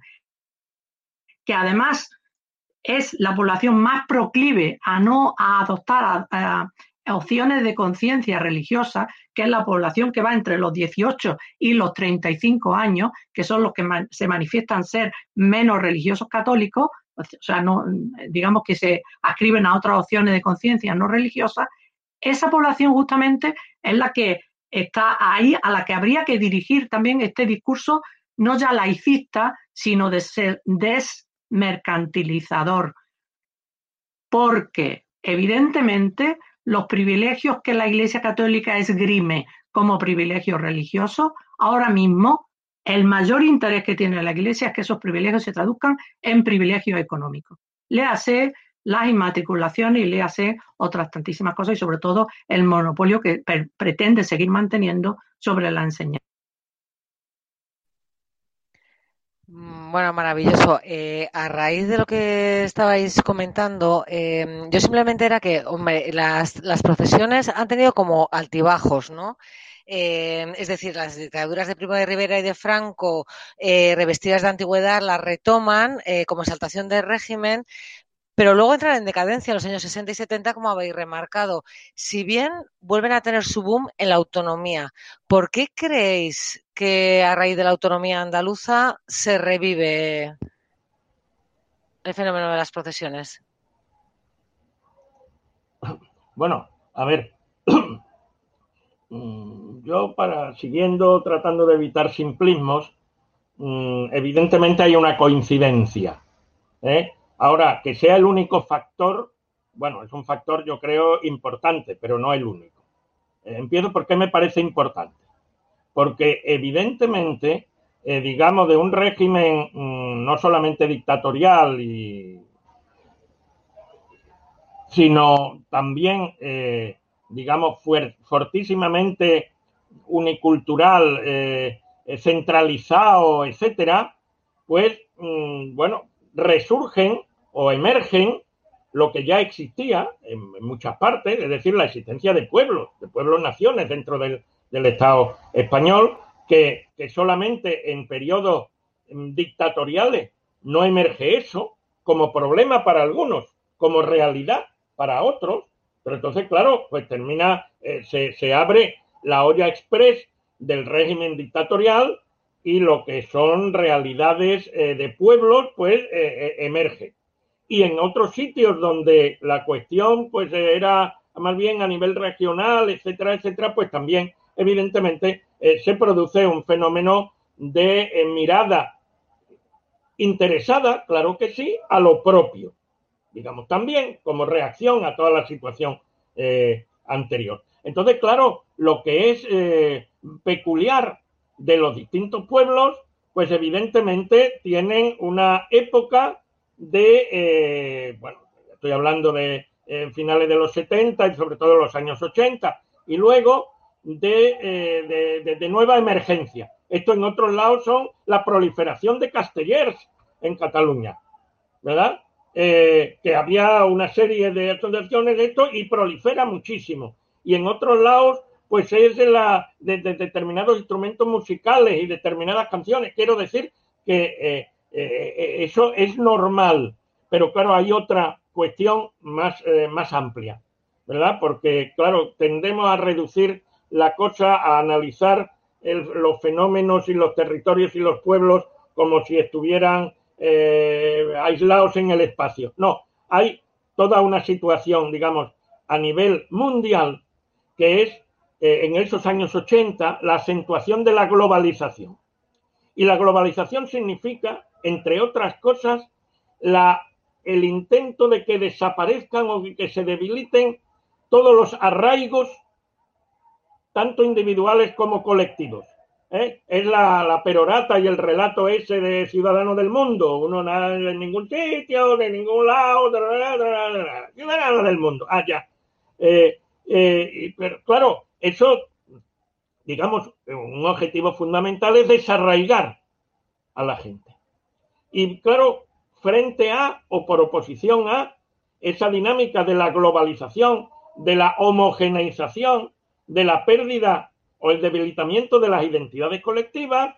que además es la población más proclive a no adoptar opciones de conciencia religiosa, que es la población que va entre los 18 y los 35 años, que son los que se manifiestan ser menos religiosos católicos, o sea, no, digamos que se adscriben a otras opciones de conciencia no religiosas. Esa población justamente es la que está ahí, a la que habría que dirigir también este discurso, no ya laicista, sino de ser desmercantilizador, porque evidentemente los privilegios que la Iglesia Católica esgrime como privilegios religiosos, ahora mismo el mayor interés que tiene la Iglesia es que esos privilegios se traduzcan en privilegios económicos. Léase las inmatriculaciones y léase otras tantísimas cosas, y sobre todo el monopolio que pretende seguir manteniendo sobre la enseñanza. Bueno, maravilloso. A raíz de lo que estabais comentando, yo simplemente era que, hombre, las procesiones han tenido como altibajos, ¿no? Es decir, las dictaduras de Primo de Rivera y de Franco, revestidas de antigüedad, las retoman como exaltación del régimen, pero luego entran en decadencia en los años 60 y 70, como habéis remarcado. Si bien vuelven a tener su boom en la autonomía, ¿por qué creéis que a raíz de la autonomía andaluza se revive el fenómeno de las procesiones? Bueno, a ver, yo tratando de evitar simplismos, evidentemente hay una coincidencia, ¿eh? Ahora, que sea el único factor, bueno, es un factor yo creo importante, pero no el único. Empiezo porque me parece importante. Porque evidentemente, digamos, de un régimen no solamente dictatorial, sino también, digamos, fortísimamente unicultural, centralizado, etcétera, pues, bueno, resurgen o emergen lo que ya existía en muchas partes, es decir, la existencia de pueblos-naciones dentro del Estado español, que solamente en periodos dictatoriales no emerge eso como problema para algunos, como realidad para otros, pero entonces, claro, pues se abre la olla express del régimen dictatorial y lo que son realidades de pueblos, pues emerge. Y en otros sitios donde la cuestión pues era más bien a nivel regional, etcétera, etcétera, pues también evidentemente se produce un fenómeno de mirada interesada, claro que sí, a lo propio, digamos, también como reacción a toda la situación anterior. Entonces, claro, lo que es peculiar de los distintos pueblos, pues evidentemente tienen una época de, bueno, estoy hablando de finales de los 70 y sobre todo los años 80, y luego de nueva emergencia. Esto en otros lados son la proliferación de castellers en Cataluña, ¿verdad? que había una serie de asociaciones de esto y prolifera muchísimo. Y en otros lados, pues es de determinados instrumentos musicales y determinadas canciones. Quiero decir que eso es normal, pero claro, hay otra cuestión más amplia, ¿verdad? Porque, claro, tendemos a reducir la cosa a analizar los fenómenos y los territorios y los pueblos como si estuvieran aislados en el espacio. No, hay toda una situación, digamos, a nivel mundial que es, en esos años 80, la acentuación de la globalización. Y la globalización significa, entre otras cosas, el intento de que desaparezcan o que se debiliten todos los arraigos, tanto individuales como colectivos. Es la perorata y el relato ese de ciudadano del mundo. Uno nada en ningún sitio, de ningún lado, ciudadano del mundo. Ya. Pero claro, eso, digamos, un objetivo fundamental es desarraigar a la gente. Y claro, frente a o por oposición a esa dinámica de la globalización, de la homogeneización, de la pérdida o el debilitamiento de las identidades colectivas,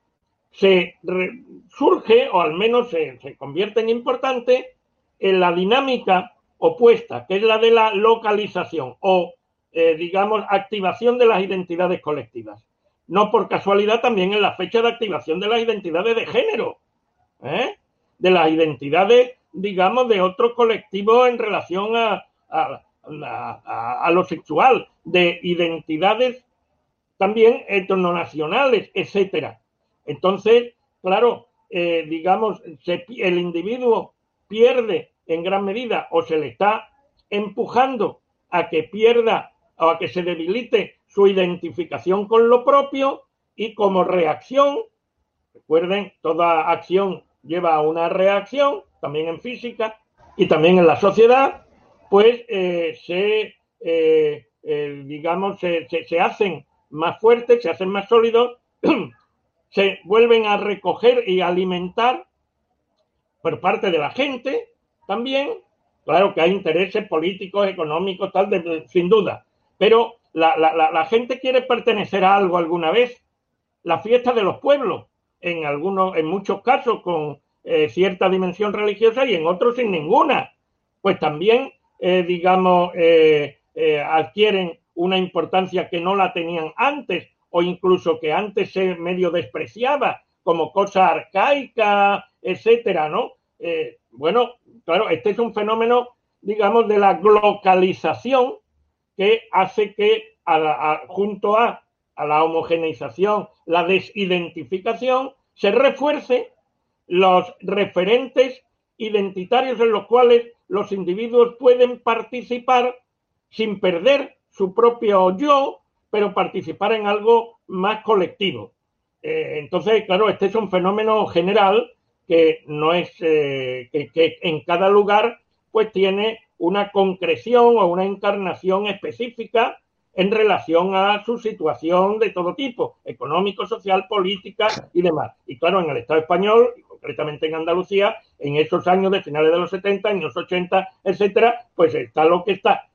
surge, o al menos se convierte en importante, en la dinámica opuesta, que es la de la localización o, digamos, activación de las identidades colectivas. No por casualidad también en la fecha de activación de las identidades de género, de las identidades, digamos, de otros colectivos en relación a lo sexual, de identidades también etnonacionales, etcétera. Entonces, claro, digamos, el individuo pierde en gran medida o se le está empujando a que pierda o a que se debilite su identificación con lo propio y como reacción, recuerden, toda acción lleva a una reacción, también en física y también en la sociedad, pues digamos, se hacen más fuertes, se hacen más sólidos, se vuelven a recoger y alimentar por parte de la gente también. Claro que hay intereses políticos, económicos, sin duda, pero la gente quiere pertenecer a algo alguna vez. La fiesta de los pueblos, en muchos casos con cierta dimensión religiosa y en otros sin ninguna, pues también, digamos, adquieren una importancia que no la tenían antes o incluso que antes se medio despreciaba como cosa arcaica, etcétera, ¿no? Bueno, claro, este es un fenómeno, digamos, de la globalización que hace que junto a la homogeneización, la desidentificación, se refuerce los referentes identitarios en los cuales los individuos pueden participar sin perder su propio yo, pero participar en algo más colectivo. Entonces, claro, este es un fenómeno general que no es que en cada lugar pues tiene una concreción o una encarnación específica en relación a su situación de todo tipo, económico, social, política y demás. Y claro, en el Estado español, y concretamente en Andalucía, en esos años de finales de los 70, años 80, etcétera, pues está lo que está.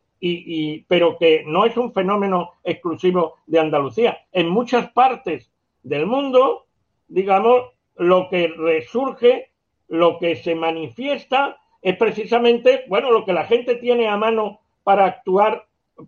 Pero que no es un fenómeno exclusivo de Andalucía. En muchas partes del mundo, digamos, lo que resurge, lo que se manifiesta es precisamente, bueno, lo que la gente tiene a mano para actuar,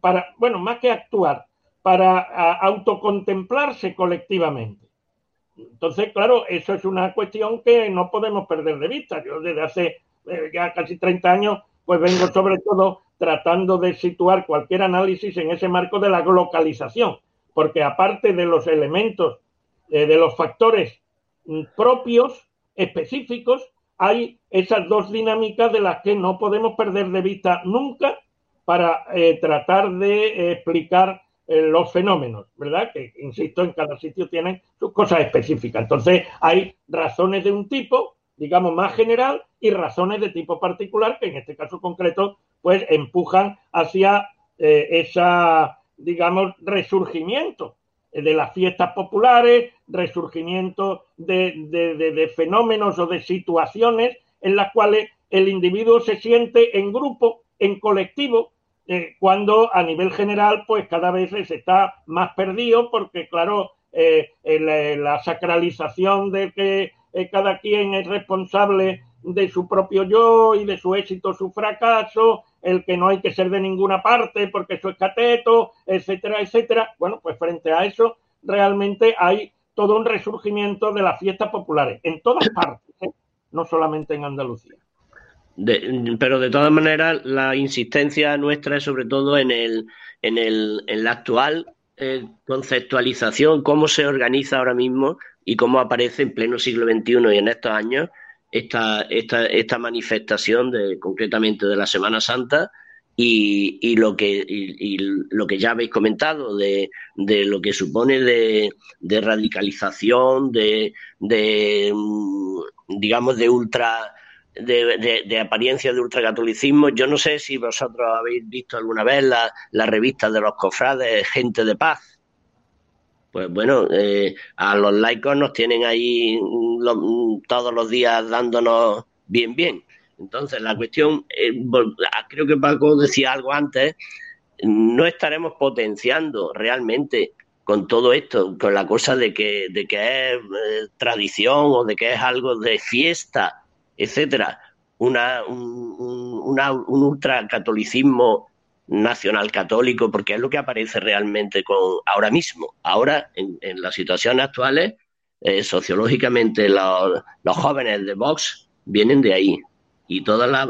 más que actuar, para autocontemplarse colectivamente. Entonces, claro, eso es una cuestión que no podemos perder de vista. Yo desde hace ya casi 30 años, pues vengo sobre todo tratando de situar cualquier análisis en ese marco de la localización, porque aparte de los elementos, de los factores propios, específicos, hay esas dos dinámicas de las que no podemos perder de vista nunca para tratar de explicar los fenómenos, ¿verdad? Que, insisto, en cada sitio tienen sus cosas específicas. Entonces, hay razones de un tipo, digamos, más general y razones de tipo particular que en este caso concreto pues empujan hacia digamos, resurgimiento de las fiestas populares, resurgimiento de fenómenos o de situaciones en las cuales el individuo se siente en grupo, en colectivo, cuando a nivel general pues cada vez se está más perdido porque, claro, la sacralización de que cada quien es responsable de su propio yo y de su éxito, su fracaso, el que no hay que ser de ninguna parte porque eso es cateto, etcétera, etcétera. Bueno, pues frente a eso realmente hay todo un resurgimiento de las fiestas populares en todas partes, no solamente en Andalucía. Pero de todas maneras la insistencia nuestra es sobre todo en la actual conceptualización, cómo se organiza ahora mismo y cómo aparece en pleno siglo XXI y en estos años esta manifestación concretamente de la Semana Santa y lo que ya habéis comentado de lo que supone de radicalización, digamos de apariencia de ultracatolicismo. Yo no sé si vosotros habéis visto alguna vez la revista de los cofrades Gente de Paz. Pues bueno, a los laicos nos tienen ahí todos los días dándonos bien. Entonces la cuestión, creo que Paco decía algo antes, no estaremos potenciando realmente con todo esto, con la cosa de que es tradición o de que es algo de fiesta, etcétera, un ultracatolicismo nacional católico, porque es lo que aparece realmente ahora mismo. Ahora, en las situaciones actuales, sociológicamente los jóvenes de Vox vienen de ahí. Y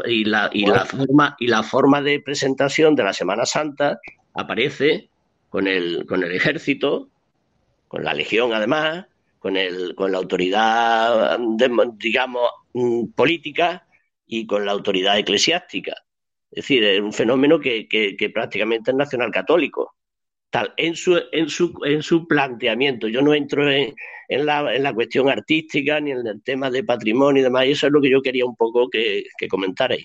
la forma de presentación de la Semana Santa aparece con el ejército, con la legión además, con la autoridad, digamos, política y con la autoridad eclesiástica. Es decir, es un fenómeno que prácticamente es nacional católico, tal en su planteamiento. Yo no entro en la cuestión artística ni en el tema de patrimonio y demás, y eso es lo que yo quería un poco que comentarais.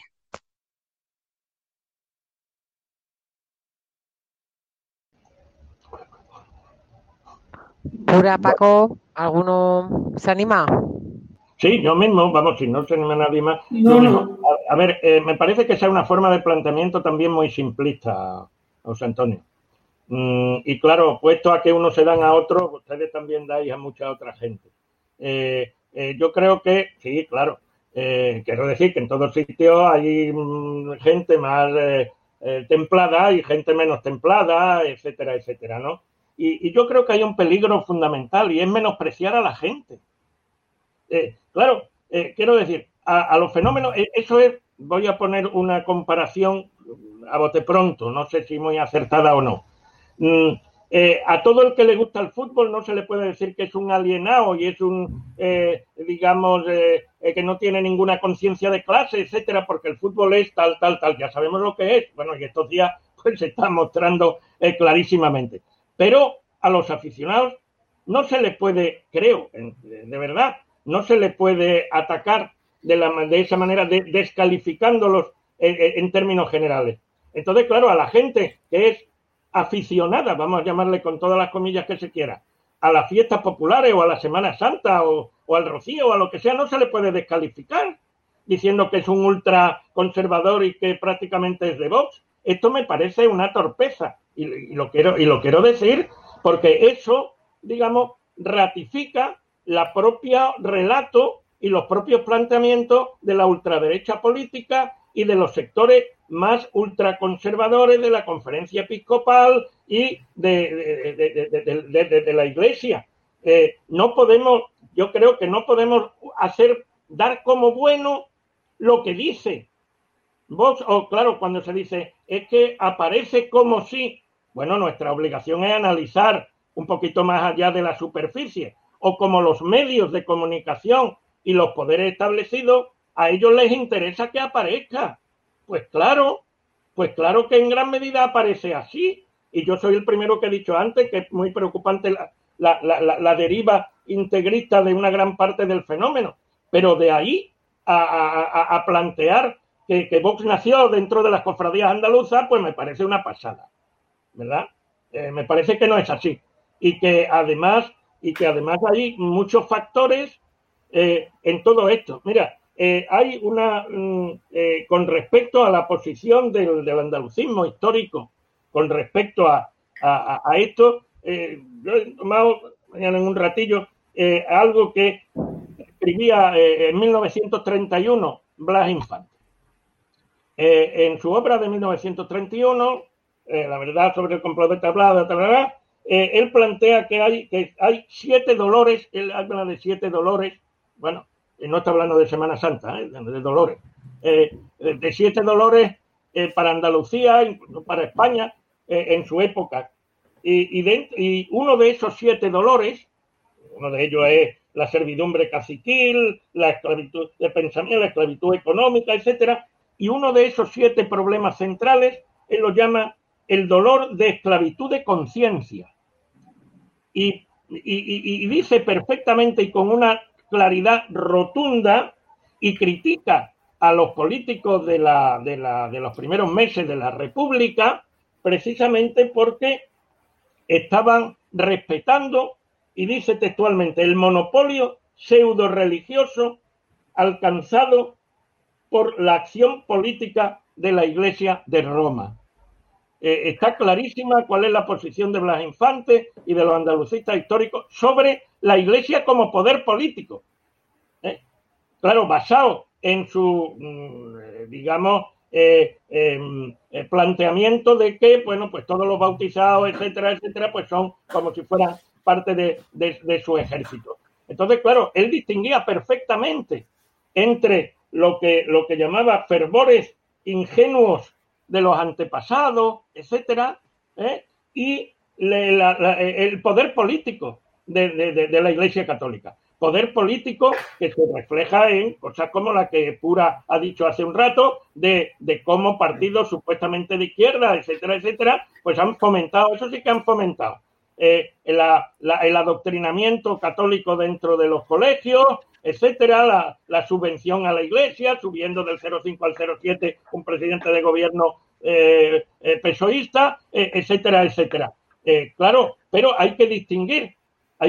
Pura, Paco, ¿alguno se anima? Sí, yo mismo, vamos, si no se anima nadie más. No. A ver, me parece que esa es una forma de planteamiento también muy simplista, José Antonio. Y claro, puesto a que unos se dan a otros, ustedes también dais a mucha otra gente. Yo creo que, sí, claro, quiero decir que en todos sitios hay gente más templada y gente menos templada, etcétera, etcétera, ¿no? Y yo creo que hay un peligro fundamental y es menospreciar a la gente. Claro, quiero decir, a los fenómenos, eso es, voy a poner una comparación a bote pronto, no sé si muy acertada o no. A todo el que le gusta el fútbol no se le puede decir que es un alienado y es digamos, que no tiene ninguna conciencia de clase, etcétera, porque el fútbol es tal, ya sabemos lo que es. Bueno, y estos días pues se está mostrando clarísimamente. Pero a los aficionados no se les puede, creo, de verdad, no se les puede atacar de esa manera, descalificándolos en términos generales. Entonces, claro, a la gente que es aficionada, vamos a llamarle con todas las comillas que se quiera, a las fiestas populares o a la Semana Santa o al Rocío o a lo que sea, no se le puede descalificar diciendo que es un ultraconservador y que prácticamente es de Vox. Esto me parece una torpeza y lo quiero decir porque eso, digamos, ratifica la propia relato y los propios planteamientos de la ultraderecha política y de los sectores más ultraconservadores de la Conferencia Episcopal y de la Iglesia. Yo creo que no podemos dar como bueno lo que dice Vox, o claro, cuando se dice es que aparece como si, bueno, nuestra obligación es analizar un poquito más allá de la superficie, o como los medios de comunicación y los poderes establecidos, a ellos les interesa que aparezca. Pues claro que en gran medida aparece así, y yo soy el primero que he dicho antes que es muy preocupante la deriva integrista de una gran parte del fenómeno, pero de ahí a plantear que Vox nació dentro de las cofradías andaluzas, pues me parece una pasada, ¿verdad? Me parece que no es así, y que además hay muchos factores en todo esto. Mira, hay una, con respecto a la posición del andalucismo histórico, con respecto a esto, yo he tomado mañana en un ratillo algo que escribía en 1931 Blas Infante. En su obra de 1931, La verdad sobre el complot de Tablada, él plantea que hay 7 dolores, él habla de 7 dolores, bueno, no está hablando de Semana Santa, de dolores, de 7 dolores para Andalucía, incluso para España, en su época. Y uno de esos 7 dolores, uno de ellos es la servidumbre caciquil, la esclavitud de pensamiento, la esclavitud económica, etcétera. Y uno de esos 7 problemas centrales, él lo llama el dolor de esclavitud de conciencia. Y dice perfectamente y con una claridad rotunda y critica a los políticos de los primeros meses de la República precisamente porque estaban respetando, y dice textualmente, el monopolio pseudo religioso alcanzado por la acción política de la Iglesia de Roma. Está clarísima cuál es la posición de Blas Infante y de los andalucistas históricos sobre la Iglesia como poder político. Claro, basado en su, digamos, planteamiento de que, bueno, pues todos los bautizados, etcétera, etcétera, pues son como si fueran parte de su ejército. Entonces, claro, él distinguía perfectamente entre lo que llamaba fervores ingenuos de los antepasados, etcétera, y el poder político de la Iglesia Católica. Poder político que se refleja en cosas como la que Pura ha dicho hace un rato, de cómo partidos supuestamente de izquierda, etcétera, etcétera, pues han fomentado, eso sí que han fomentado, el adoctrinamiento católico dentro de los colegios, etcétera, la subvención a la Iglesia, subiendo del 0,5 al 0,7 un presidente de gobierno pesoísta, etcétera, etcétera. Claro, pero hay que distinguir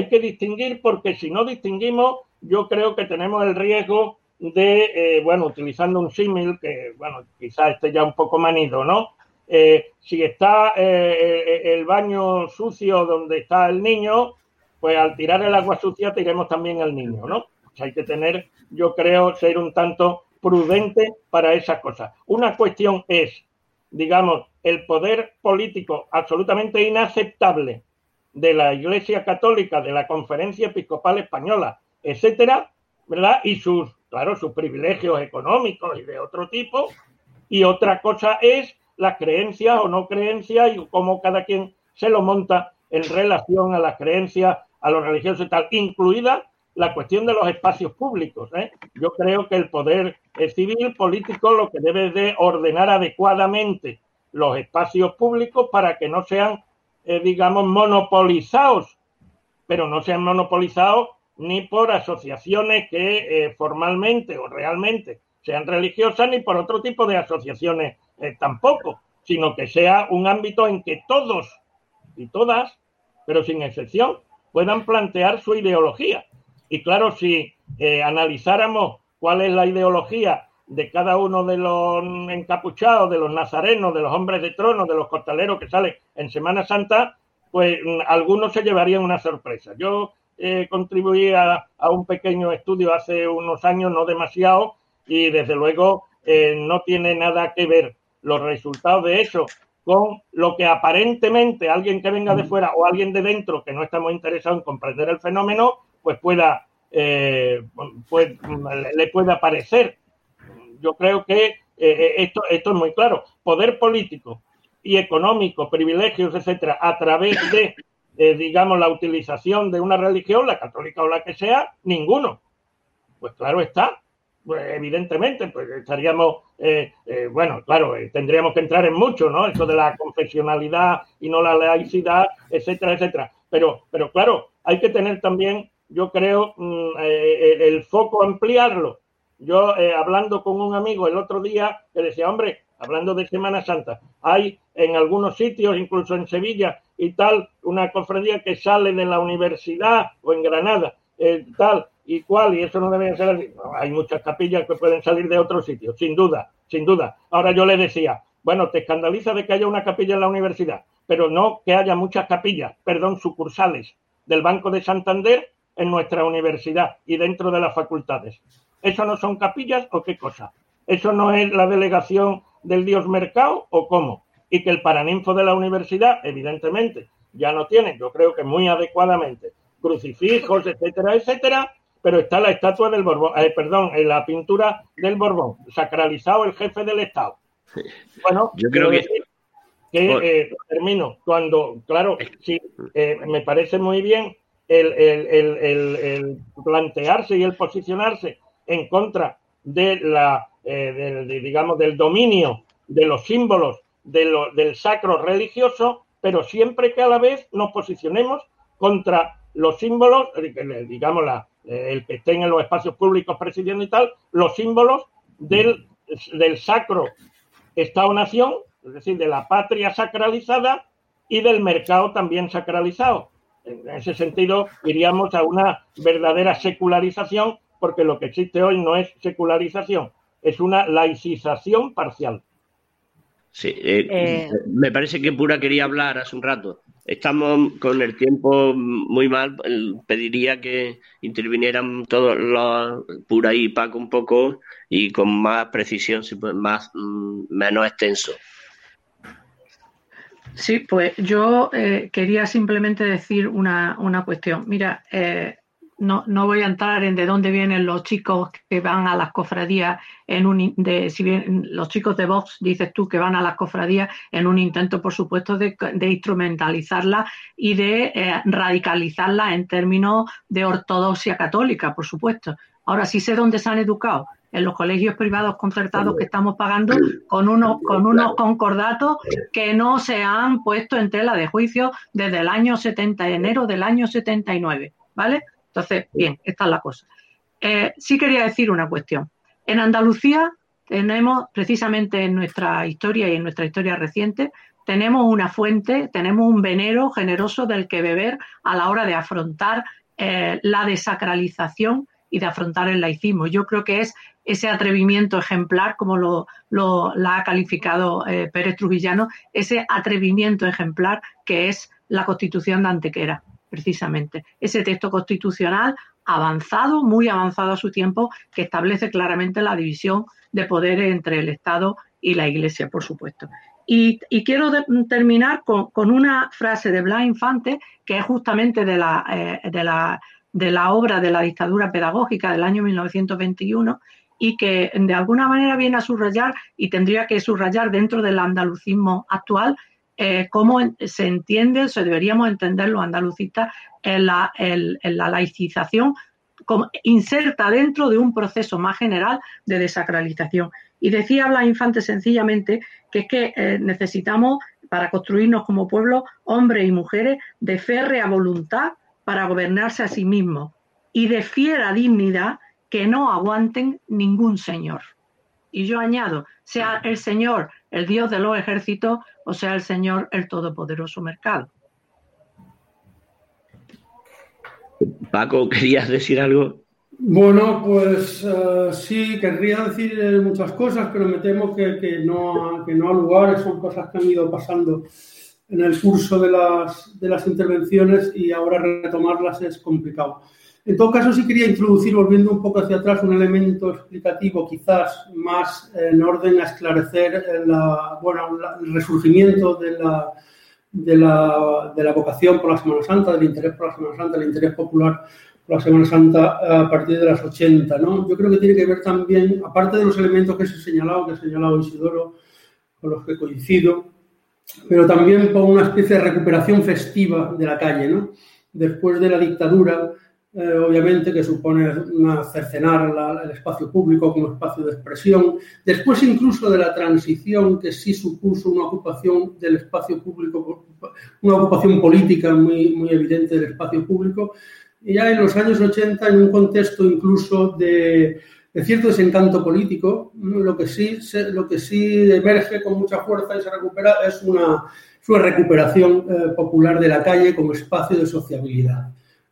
porque si no distinguimos, yo creo que tenemos el riesgo de, utilizando un símil que, quizás esté ya un poco manido, ¿no? Si está el baño sucio donde está el niño, pues al tirar el agua sucia tiremos también al niño, ¿no? Pues hay que tener, yo creo, ser un tanto prudente para esas cosas. Una cuestión es, digamos, el poder político absolutamente inaceptable de la Iglesia Católica, de la Conferencia Episcopal Española, etcétera, ¿verdad? Y sus privilegios económicos y de otro tipo. Y otra cosa es las creencias o no creencias y cómo cada quien se lo monta en relación a las creencias, a los religiosos y tal, incluida la cuestión de los espacios públicos. Yo creo que el poder civil, político, lo que debe de ordenar adecuadamente los espacios públicos para que no sean, digamos, monopolizados, pero no sean monopolizados ni por asociaciones que formalmente o realmente sean religiosas, ni por otro tipo de asociaciones tampoco, sino que sea un ámbito en que todos y todas, pero sin excepción, puedan plantear su ideología. Y claro, si analizáramos cuál es la ideología de cada uno de los encapuchados, de los nazarenos, de los hombres de trono, de los costaleros que salen en Semana Santa, pues algunos se llevarían una sorpresa. Yo contribuí a un pequeño estudio hace unos años, no demasiado, y desde luego no tiene nada que ver los resultados de eso con lo que aparentemente alguien que venga de fuera o alguien de dentro que no está muy interesado en comprender el fenómeno, pues le pueda parecer. Yo creo que esto es muy claro. Poder político y económico, privilegios, etcétera, a través de, digamos, la utilización de una religión, la católica o la que sea, ninguno. Pues claro está. Pues evidentemente, pues estaríamos, tendríamos que entrar en mucho, ¿no? Eso de la confesionalidad y no la laicidad, etcétera, etcétera. Pero claro, hay que tener también, yo creo, el foco, ampliarlo. Yo, hablando con un amigo el otro día, que decía, hombre, hablando de Semana Santa, hay en algunos sitios, incluso en Sevilla y tal, una cofradía que sale de la universidad o en Granada, y cual, y eso no debe ser así. No, hay muchas capillas que pueden salir de otros sitios, sin duda, sin duda. Ahora yo le decía, bueno, te escandaliza de que haya una capilla en la universidad, pero no que haya muchas capillas, sucursales del Banco de Santander en nuestra universidad y dentro de las facultades. ¿Eso no son capillas o qué cosa? ¿Eso no es la delegación del dios Mercado o cómo? Y que el paraninfo de la universidad, evidentemente, ya no tiene, yo creo que muy adecuadamente, crucifijos, etcétera, etcétera, pero está la estatua del Borbón, en la pintura del Borbón, sacralizado el jefe del Estado. Bueno, yo creo que termino, cuando, claro, sí, me parece muy bien el plantearse y el posicionarse en contra de del dominio de los símbolos del sacro religioso, pero siempre que a la vez nos posicionemos contra los símbolos, digamos, el que estén en los espacios públicos presidiendo y tal, los símbolos del sacro Estado-Nación, es decir, de la patria sacralizada y del mercado también sacralizado. En ese sentido, iríamos a una verdadera secularización, porque lo que existe hoy no es secularización, es una laicización parcial. Sí, me parece que Pura quería hablar hace un rato. Estamos con el tiempo muy mal. Pediría que intervinieran todos los Pura y Paco un poco y con más precisión, menos extenso. Sí, pues yo quería simplemente decir una cuestión. Mira, no voy a entrar en de dónde vienen los chicos que van a las cofradías si bien los chicos de Vox, dices tú, que van a las cofradías en un intento, por supuesto, de instrumentalizarla y de radicalizarla en términos de ortodoxia católica, por supuesto. Ahora sí sé dónde se han educado, en los colegios privados concertados que estamos pagando con unos concordatos que no se han puesto en tela de juicio desde el año enero del año 79, ¿vale? Entonces, bien, esta es la cosa. Sí quería decir una cuestión. En Andalucía tenemos, precisamente en nuestra historia y en nuestra historia reciente, tenemos una fuente, tenemos un venero generoso del que beber a la hora de afrontar la desacralización y de afrontar el laicismo. Yo creo que es ese atrevimiento ejemplar, como la ha calificado Pérez Trujillano, ese atrevimiento ejemplar que es la Constitución de Antequera, precisamente. Ese texto constitucional avanzado, muy avanzado a su tiempo, que establece claramente la división de poderes entre el Estado y la Iglesia, por supuesto. Y quiero terminar con una frase de Blas Infante, que es justamente de la obra de la dictadura pedagógica del año 1921, y que de alguna manera viene a subrayar, y tendría que subrayar dentro del andalucismo actual, cómo se entiende, o deberíamos entender los andalucistas en la laicización, como inserta dentro de un proceso más general de desacralización. Y decía Blas Infante sencillamente que es que necesitamos, para construirnos como pueblo, hombres y mujeres de férrea voluntad para gobernarse a sí mismos y de fiera dignidad que no aguanten ningún señor. Y yo añado, sea el Señor el Dios de los ejércitos o sea el Señor el todopoderoso mercado. Paco, ¿querías decir algo? Bueno, pues sí, querría decir muchas cosas, pero me temo que no ha lugar. Son cosas que han ido pasando en el curso de las intervenciones y ahora retomarlas es complicado. En todo caso, sí quería introducir, volviendo un poco hacia atrás, un elemento explicativo quizás más en orden a esclarecer el resurgimiento de la vocación por la Semana Santa, del interés por la Semana Santa, del interés popular por la Semana Santa a partir de las 80, ¿no? Yo creo que tiene que ver también, aparte de los elementos que ha señalado Isidoro, con los que coincido, pero también por una especie de recuperación festiva de la calle, ¿no? Después de la dictadura, obviamente, que supone cercenar el espacio público como espacio de expresión. Después incluso de la transición, que sí supuso una ocupación del espacio público, una ocupación política muy, muy evidente del espacio público. Y ya en los años 80, en un contexto incluso de cierto desencanto político, lo que sí emerge con mucha fuerza y se recupera es una recuperación popular de la calle como espacio de sociabilidad.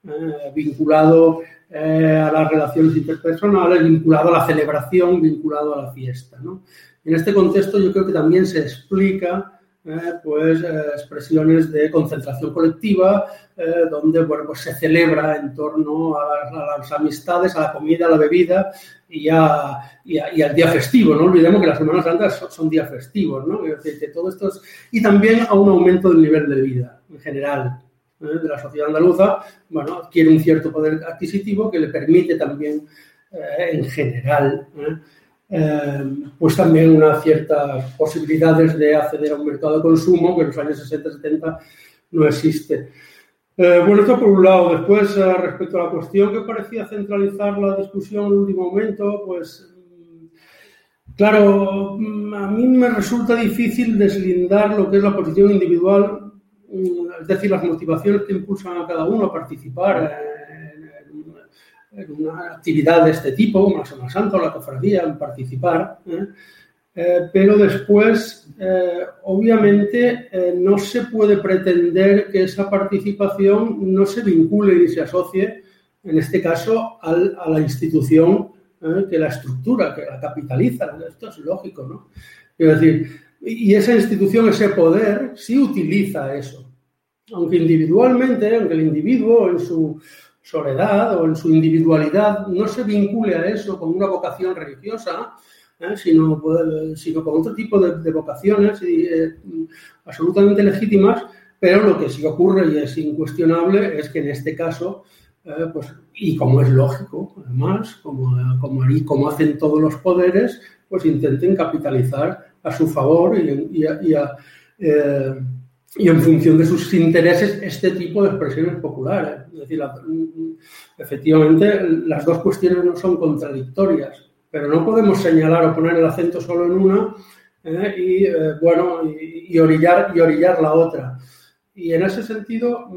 vinculado a las relaciones interpersonales, vinculado a la celebración, vinculado a la fiesta, ¿no? En este contexto yo creo que también se explica expresiones de concentración colectiva, donde pues se celebra en torno a las amistades, a la comida, a la bebida y al día festivo. No olvidemos que las Semanas Santas son días festivos, ¿no? Es decir, que todo esto y también a un aumento del nivel de vida en general de la sociedad andaluza. Bueno, adquiere un cierto poder adquisitivo que le permite también en general pues también unas ciertas posibilidades de acceder a un mercado de consumo que en los años 60-70 no existe. Bueno, esto por un lado. Después, respecto a la cuestión que parecía centralizar la discusión en el último momento, pues claro, a mí me resulta difícil deslindar lo que es la posición individual, es decir, las motivaciones que impulsan a cada uno a participar en una actividad de este tipo, como la Semana Santa o la cofradía, en participar, pero después, obviamente, no se puede pretender que esa participación no se vincule ni se asocie, en este caso, a la institución que la estructura, que la capitaliza. Esto es lógico, ¿no? Es decir, y esa institución, ese poder, sí utiliza eso. Aunque individualmente, aunque el individuo en su soledad o en su individualidad no se vincule a eso con una vocación religiosa, sino con otro tipo de vocaciones absolutamente legítimas, pero lo que sí ocurre y es incuestionable es que en este caso, pues, y como es lógico, además, como hacen todos los poderes, pues intenten capitalizar a su favor y en función de sus intereses este tipo de expresiones populares. Es decir, efectivamente, las dos cuestiones no son contradictorias, pero no podemos señalar o poner el acento solo en una y orillar la otra. Y en ese sentido,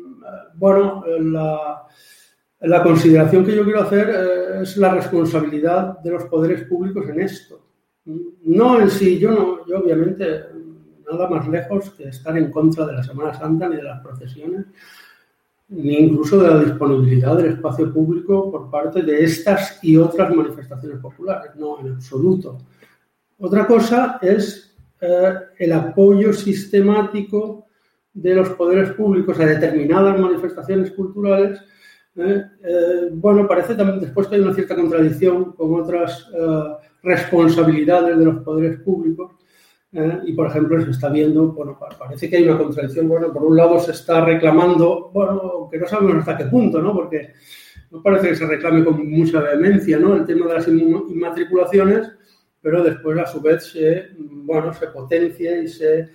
la consideración que yo quiero hacer es la responsabilidad de los poderes públicos en esto. No en sí, yo obviamente nada más lejos que estar en contra de la Semana Santa ni de las procesiones, ni incluso de la disponibilidad del espacio público por parte de estas y otras manifestaciones populares, no, en absoluto. Otra cosa es el apoyo sistemático de los poderes públicos a determinadas manifestaciones culturales. Parece también después que hay una cierta contradicción con otras responsabilidades de los poderes públicos. Y, por ejemplo, se está viendo, parece que hay una contradicción. Por un lado se está reclamando, que no sabemos hasta qué punto, ¿no? Porque no parece que se reclame con mucha vehemencia, ¿no?, el tema de las inmatriculaciones, pero después, a su vez, se potencia y se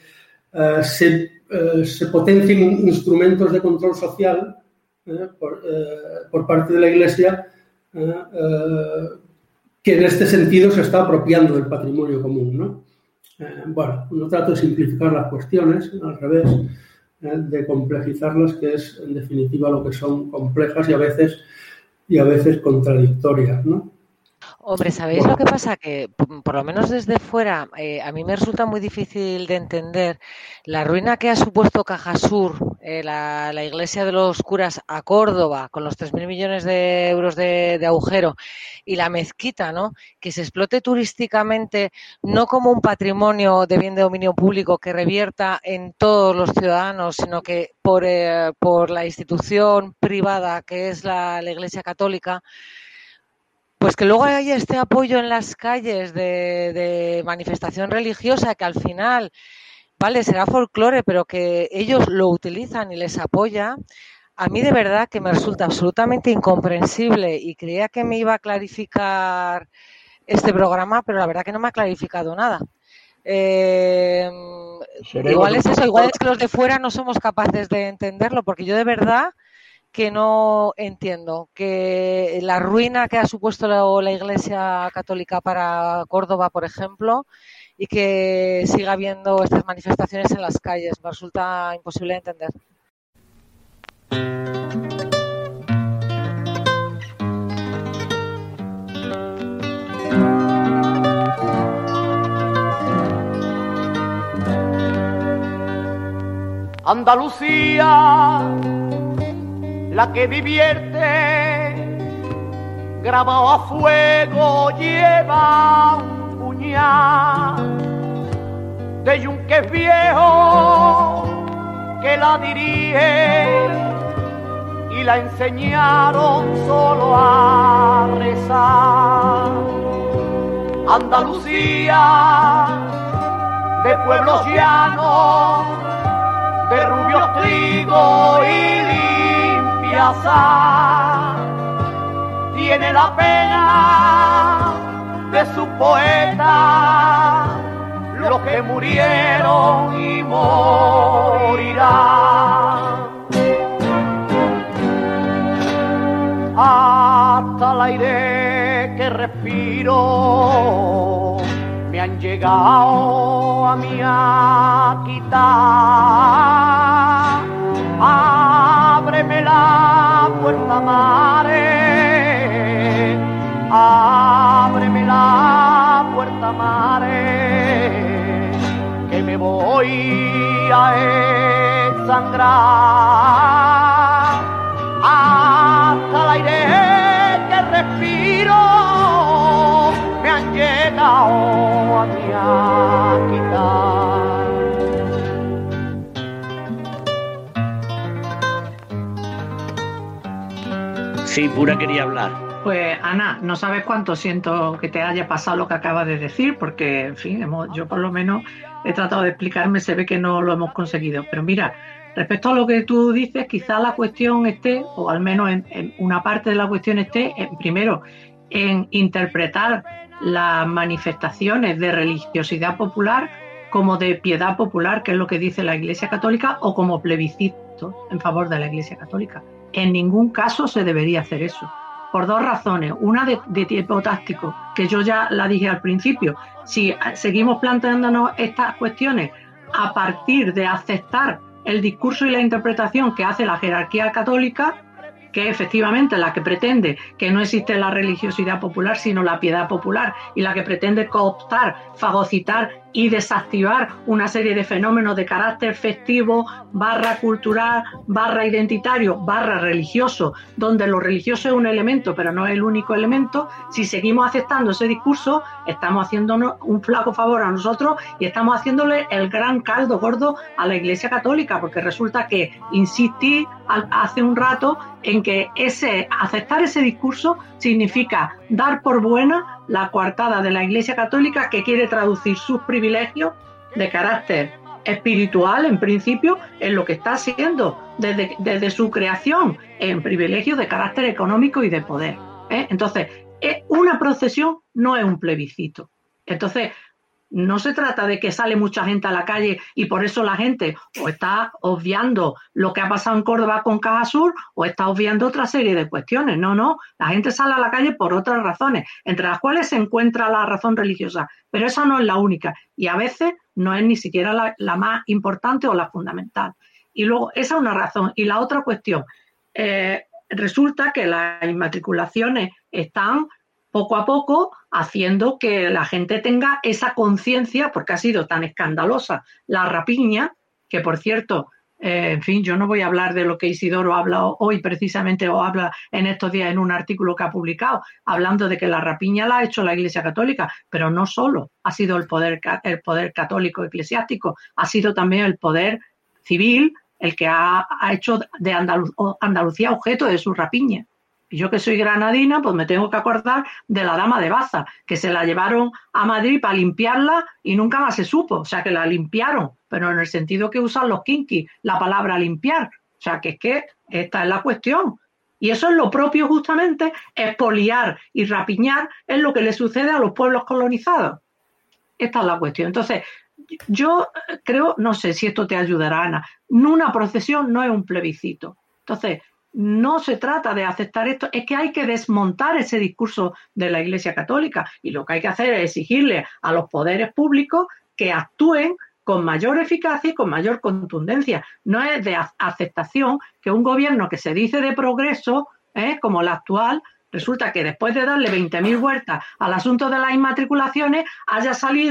potencien instrumentos de control social por parte de la Iglesia que en este sentido se está apropiando del patrimonio común, ¿no? No trato de simplificar las cuestiones, al revés, de complejizarlas, que es en definitiva lo que son complejas y a veces contradictorias, ¿no? Hombre, ¿sabéis lo que pasa? Que por lo menos desde fuera a mí me resulta muy difícil de entender la ruina que ha supuesto Cajasur, la iglesia de los curas a Córdoba, con los 3.000 millones de euros de agujero, y la mezquita, ¿no?, que se explote turísticamente no como un patrimonio de bien de dominio público que revierta en todos los ciudadanos, sino que por la institución privada que es la Iglesia Católica. Pues que luego haya este apoyo en las calles de manifestación religiosa que al final, vale, será folclore, pero que ellos lo utilizan y les apoya, a mí de verdad que me resulta absolutamente incomprensible y creía que me iba a clarificar este programa, pero la verdad que no me ha clarificado nada. Igual es eso, igual es que los de fuera no somos capaces de entenderlo, porque yo de verdad que no entiendo que la ruina que ha supuesto la Iglesia Católica para Córdoba, por ejemplo, y que siga habiendo estas manifestaciones en las calles, me resulta imposible de entender. Andalucía, la que divierte, grabado a fuego lleva un puñal de yunque viejo que la dirige y la enseñaron solo a rezar. Andalucía, de pueblos llanos, de rubios trigo y limpia sal, tiene la pena de sus poetas, los que murieron y morirán. Hasta el aire que respiro me han llegado a mí a quitar. Ábreme la puerta, mare, ábreme la puerta, mare, que me voy a ensangrar. Hasta el aire que respiro me han llegado a mí a quitar. Sí, Pura quería hablar. Pues Ana, no sabes cuánto siento que te haya pasado lo que acabas de decir, porque, en fin, yo por lo menos he tratado de explicarme, se ve que no lo hemos conseguido. Pero mira, respecto a lo que tú dices, quizá la cuestión esté, o al menos en una parte de la cuestión esté, primero, en interpretar las manifestaciones de religiosidad popular como de piedad popular, que es lo que dice la Iglesia Católica, o como plebiscito en favor de la Iglesia Católica. En ningún caso se debería hacer eso, por dos razones. Una de tipo táctico, que yo ya la dije al principio. Si seguimos planteándonos estas cuestiones a partir de aceptar el discurso y la interpretación que hace la jerarquía católica, que es efectivamente la que pretende que no existe la religiosidad popular, sino la piedad popular, y la que pretende cooptar, fagocitar y desactivar una serie de fenómenos de carácter festivo, / cultural, / identitario, / religioso, donde lo religioso es un elemento, pero no es el único elemento. Si seguimos aceptando ese discurso, estamos haciéndonos un flaco favor a nosotros y estamos haciéndole el gran caldo gordo a la Iglesia Católica, porque resulta que insistí hace un rato en que aceptar ese discurso significa dar por buena la coartada de la Iglesia Católica, que quiere traducir sus privilegios de carácter espiritual, en principio, en lo que está haciendo desde su creación, en privilegios de carácter económico y de poder. Entonces, una procesión no es un plebiscito. Entonces, no se trata de que sale mucha gente a la calle y por eso la gente o está obviando lo que ha pasado en Córdoba con Caja Sur o está obviando otra serie de cuestiones. No, la gente sale a la calle por otras razones, entre las cuales se encuentra la razón religiosa, pero esa no es la única y a veces no es ni siquiera la más importante o la fundamental. Y luego, esa es una razón. Y la otra cuestión, resulta que las inmatriculaciones están poco a poco haciendo que la gente tenga esa conciencia, porque ha sido tan escandalosa la rapiña, que por cierto, en fin, yo no voy a hablar de lo que Isidoro habla hoy precisamente, o habla en estos días en un artículo que ha publicado, hablando de que la rapiña la ha hecho la Iglesia Católica, pero no solo ha sido el poder católico eclesiástico, ha sido también el poder civil el que ha hecho de Andalucía objeto de su rapiña. Y yo, que soy granadina, pues me tengo que acordar de la dama de Baza, que se la llevaron a Madrid para limpiarla y nunca más se supo. O sea, que la limpiaron, pero en el sentido que usan los kinkis, la palabra limpiar. O sea, que es que esta es la cuestión. Y eso es lo propio, justamente, expoliar y rapiñar es lo que le sucede a los pueblos colonizados. Esta es la cuestión. Entonces, yo creo, no sé si esto te ayudará, Ana, una procesión no es un plebiscito. Entonces, no se trata de aceptar esto, es que hay que desmontar ese discurso de la Iglesia Católica y lo que hay que hacer es exigirle a los poderes públicos que actúen con mayor eficacia y con mayor contundencia. No es de aceptación que un gobierno que se dice de progreso, como el actual, resulta que después de darle 20.000 vueltas al asunto de las inmatriculaciones haya salido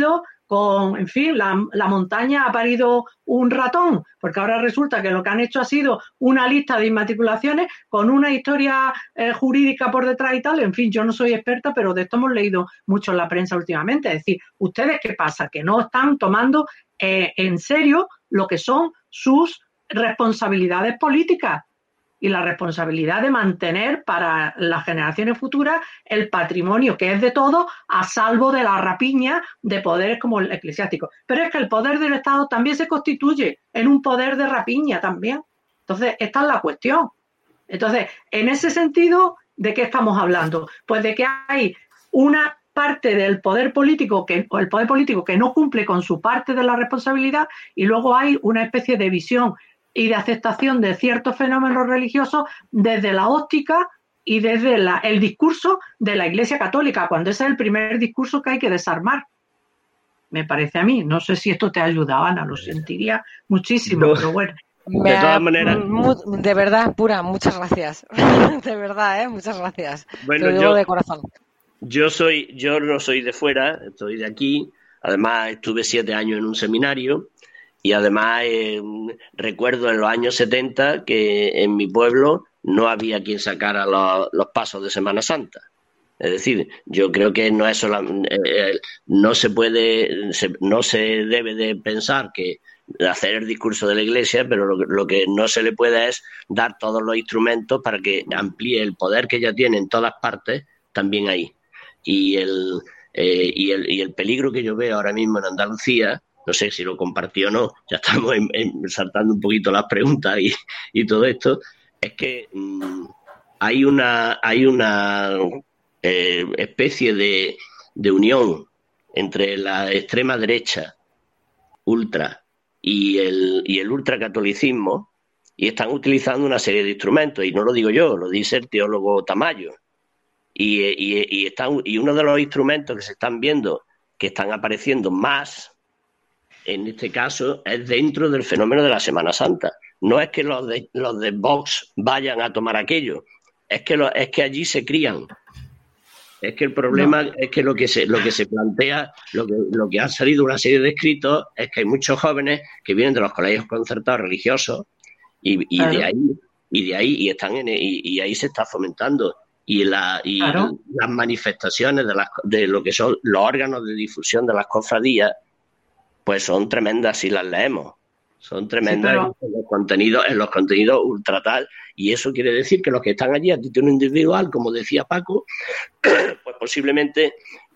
en fin, la montaña ha parido un ratón, porque ahora resulta que lo que han hecho ha sido una lista de inmatriculaciones con una historia jurídica por detrás y tal. En fin, yo no soy experta, pero de esto hemos leído mucho en la prensa últimamente. Es decir, ¿ustedes qué pasa? Que no están tomando en serio lo que son sus responsabilidades políticas y la responsabilidad de mantener para las generaciones futuras el patrimonio que es de todos, a salvo de la rapiña de poderes como el eclesiástico. Pero es que el poder del Estado también se constituye en un poder de rapiña también. Entonces, esta es la cuestión. Entonces, en ese sentido, ¿de qué estamos hablando? Pues de que hay una parte del poder político o el poder político que no cumple con su parte de la responsabilidad, y luego hay una especie de visión y de aceptación de ciertos fenómenos religiosos desde la óptica y desde el discurso de la Iglesia Católica, cuando ese es el primer discurso que hay que desarmar. Me parece a mí. No sé si esto te ayuda, Ana, lo sentiría muchísimo, pero bueno. De todas maneras. De verdad, Pura, muchas gracias. De verdad, muchas gracias. Bueno, te lo digo de corazón. Yo no soy de fuera, estoy de aquí. Además, estuve 7 años en un seminario. Y además recuerdo en los años 70 que en mi pueblo no había quien sacara los pasos de Semana Santa. Es decir, yo creo que no es no se debe de pensar que hacer el discurso de la Iglesia, pero lo que no se le puede es dar todos los instrumentos para que amplíe el poder que ya tiene en todas partes, también ahí. Y el peligro que yo veo ahora mismo en Andalucía, no sé si lo compartí o no, ya estamos saltando un poquito las preguntas y todo esto, es que hay una especie de unión entre la extrema derecha ultra y el ultracatolicismo, y están utilizando una serie de instrumentos, y no lo digo yo, lo dice el teólogo Tamayo, y uno de los instrumentos que se están viendo, que están apareciendo más en este caso, es dentro del fenómeno de la Semana Santa. No es que los de Vox vayan a tomar aquello, es que allí se crían. Es que el problema es que lo que se plantea, lo que ha salido una serie de escritos, es que hay muchos jóvenes que vienen de los colegios concertados religiosos y claro. de ahí están y ahí se está fomentando. Claro. Las manifestaciones de lo que son los órganos de difusión de las cofradías, pues son tremendas si las leemos. Son tremendas, sí, pero en los contenidos ultra tal, y eso quiere decir que los que están allí a título individual, como decía Paco, pues posiblemente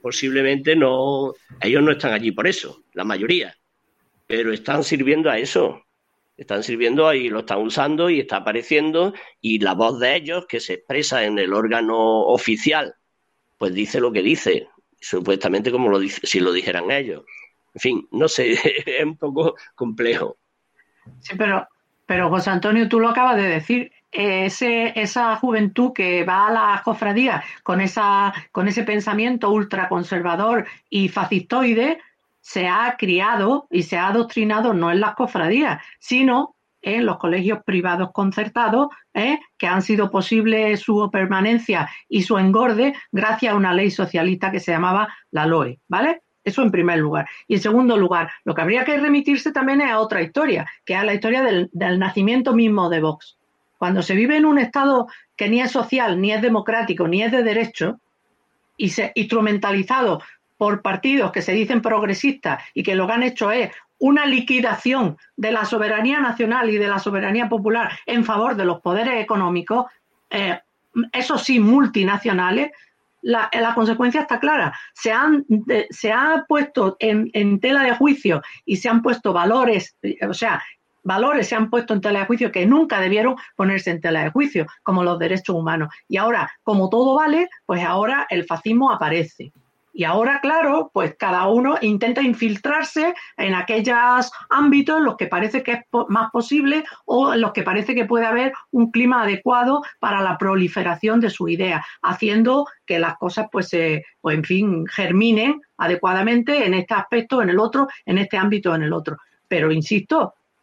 no, ellos no están allí por eso, la mayoría, pero están sirviendo a eso, están sirviendo y lo están usando y está apareciendo, y la voz de ellos que se expresa en el órgano oficial, pues dice lo que dice, supuestamente como lo dice, si lo dijeran ellos. En fin, no sé, es un poco complejo. Sí, pero José Antonio, tú lo acabas de decir, esa juventud que va a las cofradías con ese pensamiento ultraconservador y fascistoide, se ha criado y se ha adoctrinado no en las cofradías, sino en los colegios privados concertados, que han sido posible su permanencia y su engorde gracias a una ley socialista que se llamaba la LOE, ¿vale? Eso en primer lugar. Y en segundo lugar, lo que habría que remitirse también es a otra historia, que es la historia del nacimiento mismo de Vox. Cuando se vive en un Estado que ni es social, ni es democrático, ni es de derecho, y se instrumentalizado por partidos que se dicen progresistas y que lo que han hecho es una liquidación de la soberanía nacional y de la soberanía popular en favor de los poderes económicos, eso sí, multinacionales, la consecuencia está clara. Se ha puesto en tela de juicio y se han puesto valores se han puesto en tela de juicio que nunca debieron ponerse en tela de juicio, como los derechos humanos. Y ahora, como todo vale, pues ahora el fascismo aparece. Y ahora, claro, pues cada uno intenta infiltrarse en aquellos ámbitos en los que parece que es más posible o en los que parece que puede haber un clima adecuado para la proliferación de su idea, haciendo que las cosas, pues en fin, germinen adecuadamente en este aspecto, en el otro, en este ámbito, en el otro. Pero insisto,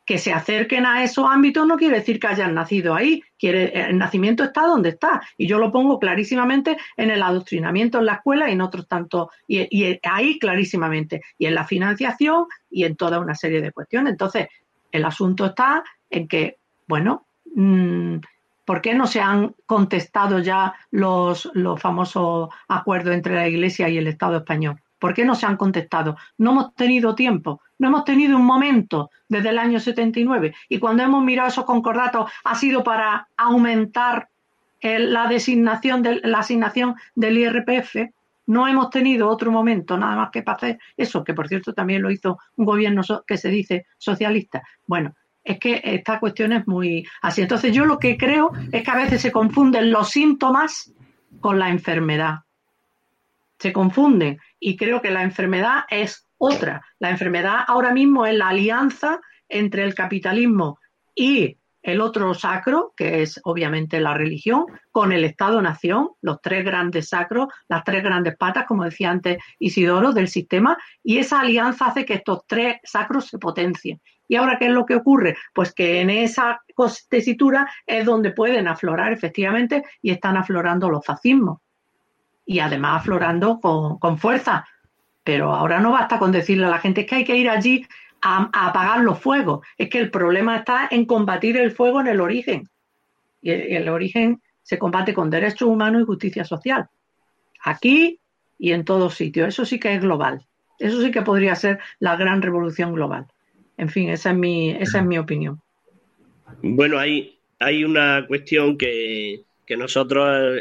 que se acerquen a esos ámbitos no quiere decir que hayan nacido ahí. El nacimiento está donde está. Y yo lo pongo clarísimamente en el adoctrinamiento en la escuela y en otros tantos, y ahí clarísimamente, y en la financiación y en toda una serie de cuestiones. Entonces, el asunto está en que, bueno, ¿por qué no se han contestado ya los famosos acuerdos entre la Iglesia y el Estado español? ¿Por qué no se han contestado? No hemos tenido tiempo, no hemos tenido un momento desde el año 79. Y cuando hemos mirado esos concordatos ha sido para aumentar la asignación del IRPF. No hemos tenido otro momento nada más que para hacer eso, que por cierto también lo hizo un gobierno que se dice socialista. Bueno, es que esta cuestión es muy así. Entonces yo lo que creo es que a veces se confunden los síntomas con la enfermedad. Se confunden y creo que la enfermedad es otra. La enfermedad ahora mismo es la alianza entre el capitalismo y el otro sacro, que es obviamente la religión, con el Estado-nación, los tres grandes sacros, las tres grandes patas, como decía antes Isidoro, del sistema, y esa alianza hace que estos tres sacros se potencien. ¿Y ahora qué es lo que ocurre? Pues que en esa tesitura es donde pueden aflorar efectivamente, y están aflorando los fascismos. Y además aflorando con fuerza. Pero ahora no basta con decirle a la gente que hay que ir allí a apagar los fuegos. Es que el problema está en combatir el fuego en el origen. Y el origen se combate con derechos humanos y justicia social. Aquí y en todos sitios. Eso sí que es global. Eso sí que podría ser la gran revolución global. En fin, esa es mi opinión. Bueno, hay una cuestión que nosotros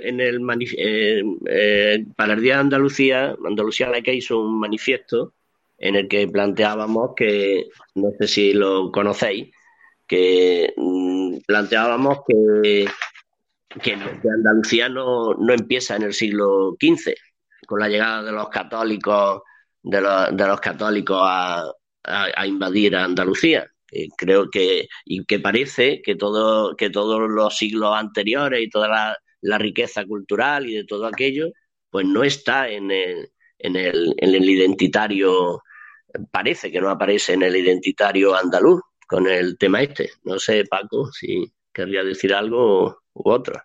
para el Día de Andalucía Laica hizo un manifiesto en el que planteábamos que, no sé si lo conocéis, que planteábamos que Andalucía no empieza en el siglo XV, con la llegada de los católicos a invadir a Andalucía. Creo que parece que todos los siglos anteriores y toda la riqueza cultural y de todo aquello, pues no está en el identitario. Parece que no aparece en el identitario andaluz con el tema este. No sé, Paco, si querría decir algo u otro.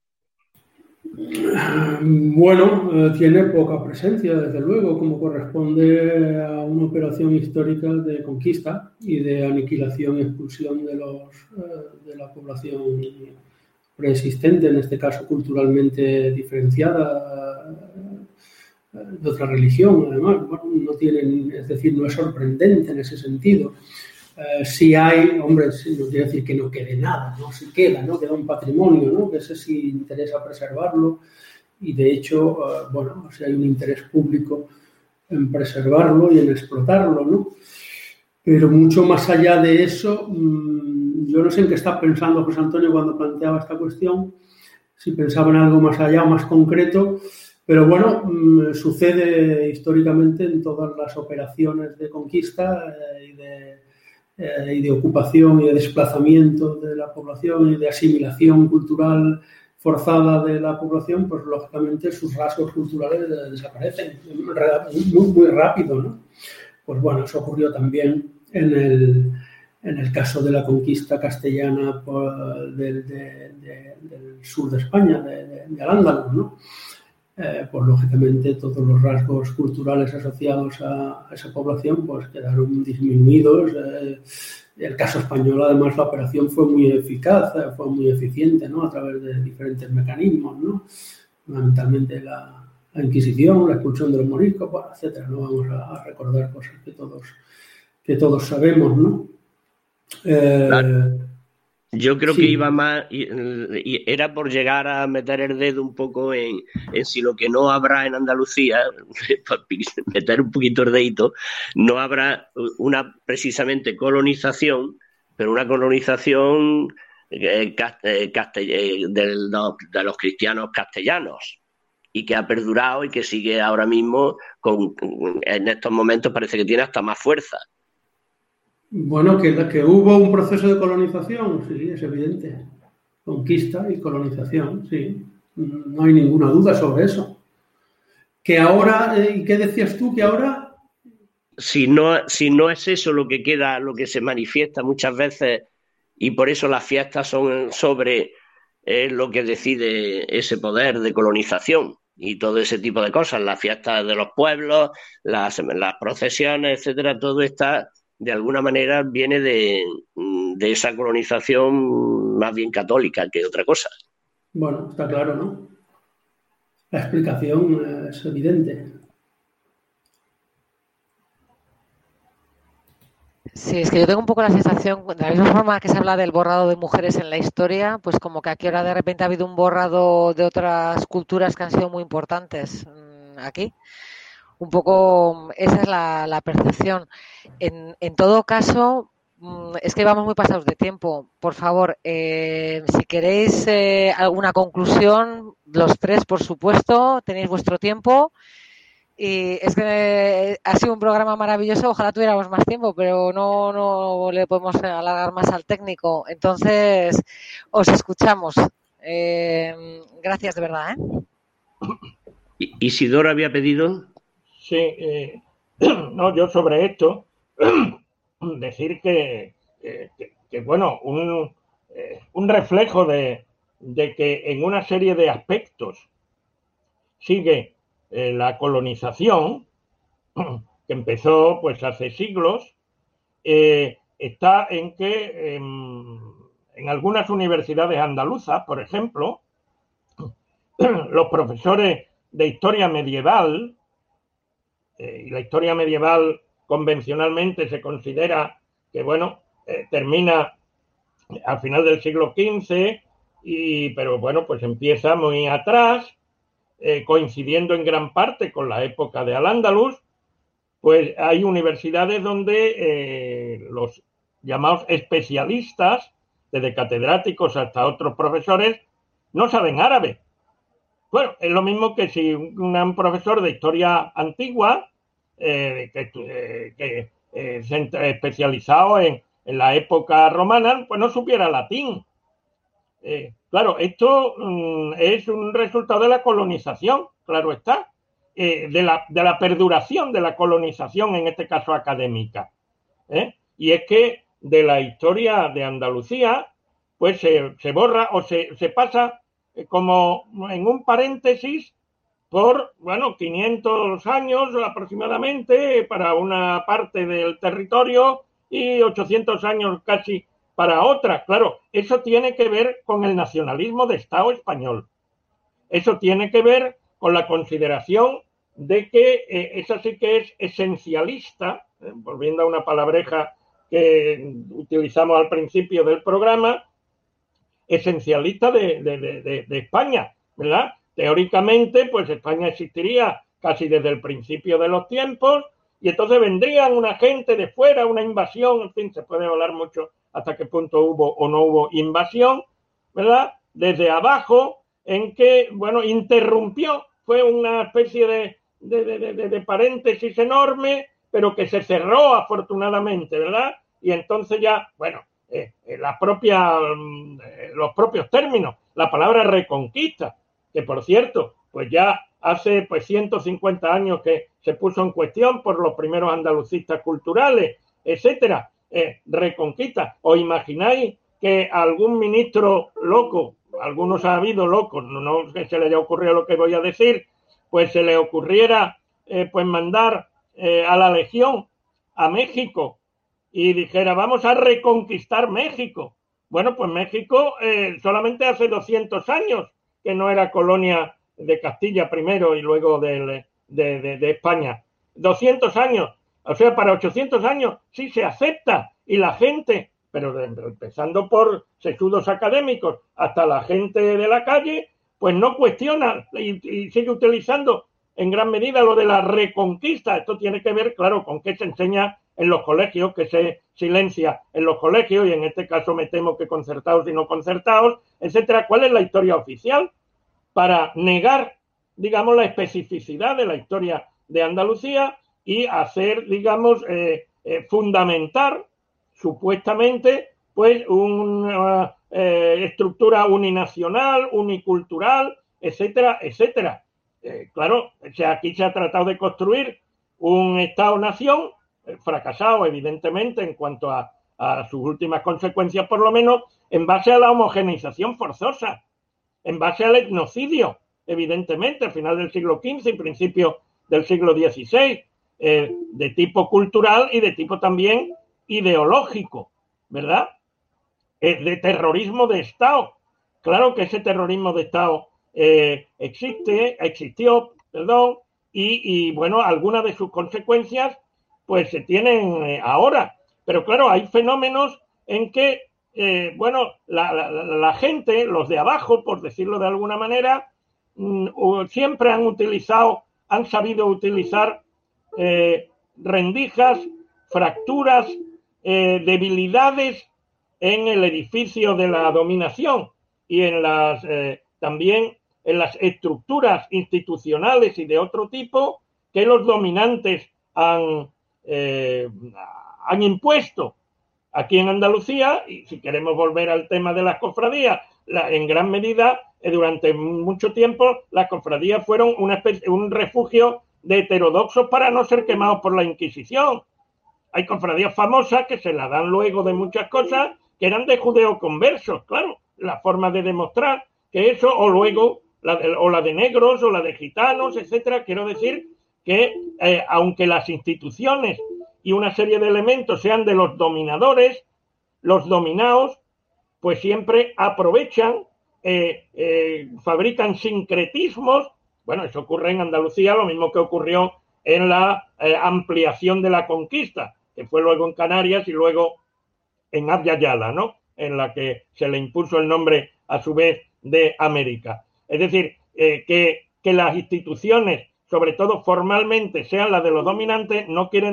Bueno, tiene poca presencia, desde luego, como corresponde a una operación histórica de conquista y de aniquilación y expulsión de la población preexistente, en este caso culturalmente diferenciada, de otra religión, además. Bueno, no es sorprendente en ese sentido. Si hay, hombre, no quiere decir que no quede nada, ¿no? Si queda, ¿no? Queda un patrimonio, ¿no? Que ese sí interesa preservarlo y de hecho, si hay un interés público en preservarlo y en explotarlo, ¿no? Pero mucho más allá de eso, yo no sé en qué está pensando José Antonio cuando planteaba esta cuestión, si pensaba en algo más allá o más concreto, pero bueno, sucede históricamente en todas las operaciones de conquista y de ocupación y de desplazamiento de la población y de asimilación cultural forzada de la población, pues lógicamente sus rasgos culturales desaparecen muy rápido, ¿no? Pues bueno, eso ocurrió también en el caso de la conquista castellana del sur de España, de Al-Ándalus, ¿no? Pues lógicamente todos los rasgos culturales asociados a esa población pues quedaron disminuidos. El caso español, además, la operación fue muy eficaz, fue muy eficiente, ¿no? A través de diferentes mecanismos, ¿no? Fundamentalmente la Inquisición, la expulsión de los moriscos, bueno, etcétera. No vamos a recordar cosas que todos sabemos, ¿no? Claro. Yo creo que iba más, y era por llegar a meter el dedo un poco en si lo que no habrá en Andalucía, meter un poquito el dedito, no habrá una precisamente colonización, pero una colonización de los cristianos castellanos, y que ha perdurado y que sigue ahora mismo, en estos momentos parece que tiene hasta más fuerza. Bueno, que hubo un proceso de colonización, sí, es evidente. Conquista y colonización, sí. No hay ninguna duda sobre eso. Que ahora, ¿y qué decías tú? Que ahora... si no es eso lo que queda, lo que se manifiesta muchas veces, y por eso las fiestas son sobre lo que decide ese poder de colonización y todo ese tipo de cosas, las fiestas de los pueblos, las procesiones, etcétera, todo está, de alguna manera, viene de esa colonización más bien católica que otra cosa. Bueno, está claro, ¿no? La explicación es evidente. Sí, es que yo tengo un poco la sensación, de la misma forma que se habla del borrado de mujeres en la historia, pues como que aquí ahora de repente ha habido un borrado de otras culturas que han sido muy importantes aquí. Un poco esa es la percepción. En todo caso, es que vamos muy pasados de tiempo. Por favor, si queréis alguna conclusión, los tres, por supuesto, tenéis vuestro tiempo. Y es que ha sido un programa maravilloso, ojalá tuviéramos más tiempo, pero no le podemos alargar más al técnico. Entonces, os escuchamos. Gracias de verdad. Isidoro había pedido. Sí, no, yo sobre esto decir que bueno, un reflejo de que en una serie de aspectos sigue la colonización, que empezó pues hace siglos, está en que en algunas universidades andaluzas, por ejemplo, los profesores de historia medieval, y la historia medieval convencionalmente se considera que, bueno, termina al final del siglo XV, pero bueno, pues empieza muy atrás, coincidiendo en gran parte con la época de Al-Ándalus, pues hay universidades donde los llamados especialistas, desde catedráticos hasta otros profesores, no saben árabe. Bueno, es lo mismo que si un profesor de historia antigua, especializado en la época romana, pues no supiera latín. Claro, esto es un resultado de la colonización, claro está, de la perduración de la colonización, en este caso académica. Y es que de la historia de Andalucía, pues se borra o se pasa como en un paréntesis por, bueno, 500 años aproximadamente para una parte del territorio y 800 años casi para otra. Claro, eso tiene que ver con el nacionalismo de Estado español. Eso tiene que ver con la consideración de que esa sí que es esencialista, volviendo a una palabreja que utilizamos al principio del programa, esencialista de España, ¿verdad? Teóricamente, pues España existiría casi desde el principio de los tiempos y entonces vendrían una gente de fuera, una invasión, en fin, se puede hablar mucho hasta qué punto hubo o no hubo invasión, ¿verdad? Desde abajo, en que, bueno, interrumpió, fue una especie de paréntesis enorme, pero que se cerró afortunadamente, ¿verdad? Y entonces ya, bueno, los propios términos, la palabra reconquista, que por cierto, pues ya hace pues 150 años que se puso en cuestión por los primeros andalucistas culturales, etcétera. Reconquista. ¿Os imagináis que algún ministro loco, algunos ha habido locos, no que se le haya ocurrido lo que voy a decir, pues se le ocurriera pues mandar a la Legión a México y dijera, vamos a reconquistar México? Bueno, pues México solamente hace 200 años que no era colonia de Castilla primero y luego de España. 200 años. O sea, para 800 años sí se acepta y la gente, pero empezando por sesudos académicos hasta la gente de la calle, pues no cuestiona y sigue utilizando en gran medida lo de la reconquista. Esto tiene que ver, claro, con qué se enseña en los colegios, que se silencia en los colegios, y en este caso me temo que concertados y no concertados, etcétera. ¿Cuál es la historia oficial? Para negar, digamos, la especificidad de la historia de Andalucía y hacer, digamos, fundamentar supuestamente pues una estructura uninacional, unicultural, etcétera, etcétera. Claro, aquí se ha tratado de construir un Estado-nación fracasado, evidentemente, en cuanto a sus últimas consecuencias, por lo menos, en base a la homogeneización forzosa, en base al etnocidio, evidentemente, al final del siglo XV y principio del siglo XVI, de tipo cultural y de tipo también ideológico, ¿verdad? De terrorismo de Estado. Claro que ese terrorismo de Estado existió, y bueno, algunas de sus consecuencias pues se tienen ahora. Pero claro, hay fenómenos en que, bueno, la gente, los de abajo, por decirlo de alguna manera, siempre han sabido utilizar rendijas, fracturas, debilidades en el edificio de la dominación y en también en las estructuras institucionales y de otro tipo que los dominantes han impuesto aquí en Andalucía. Y si queremos volver al tema de las cofradías, en gran medida, durante mucho tiempo, las cofradías fueron un refugio de heterodoxos para no ser quemados por la Inquisición. Hay cofradías famosas que se las dan luego de muchas cosas que eran de judeoconversos, claro, la forma de demostrar que eso, o luego la de negros o la de gitanos, etcétera. Quiero decir que aunque las instituciones y una serie de elementos sean de los dominadores, los dominados pues siempre aprovechan, fabrican sincretismos. Bueno, eso ocurre en Andalucía, lo mismo que ocurrió en la ampliación de la conquista, que fue luego en Canarias y luego en Abya Yala, ¿no? En la que se le impuso el nombre a su vez de América. Es decir, que las instituciones, sobre todo formalmente, sean las de los dominantes, no quiere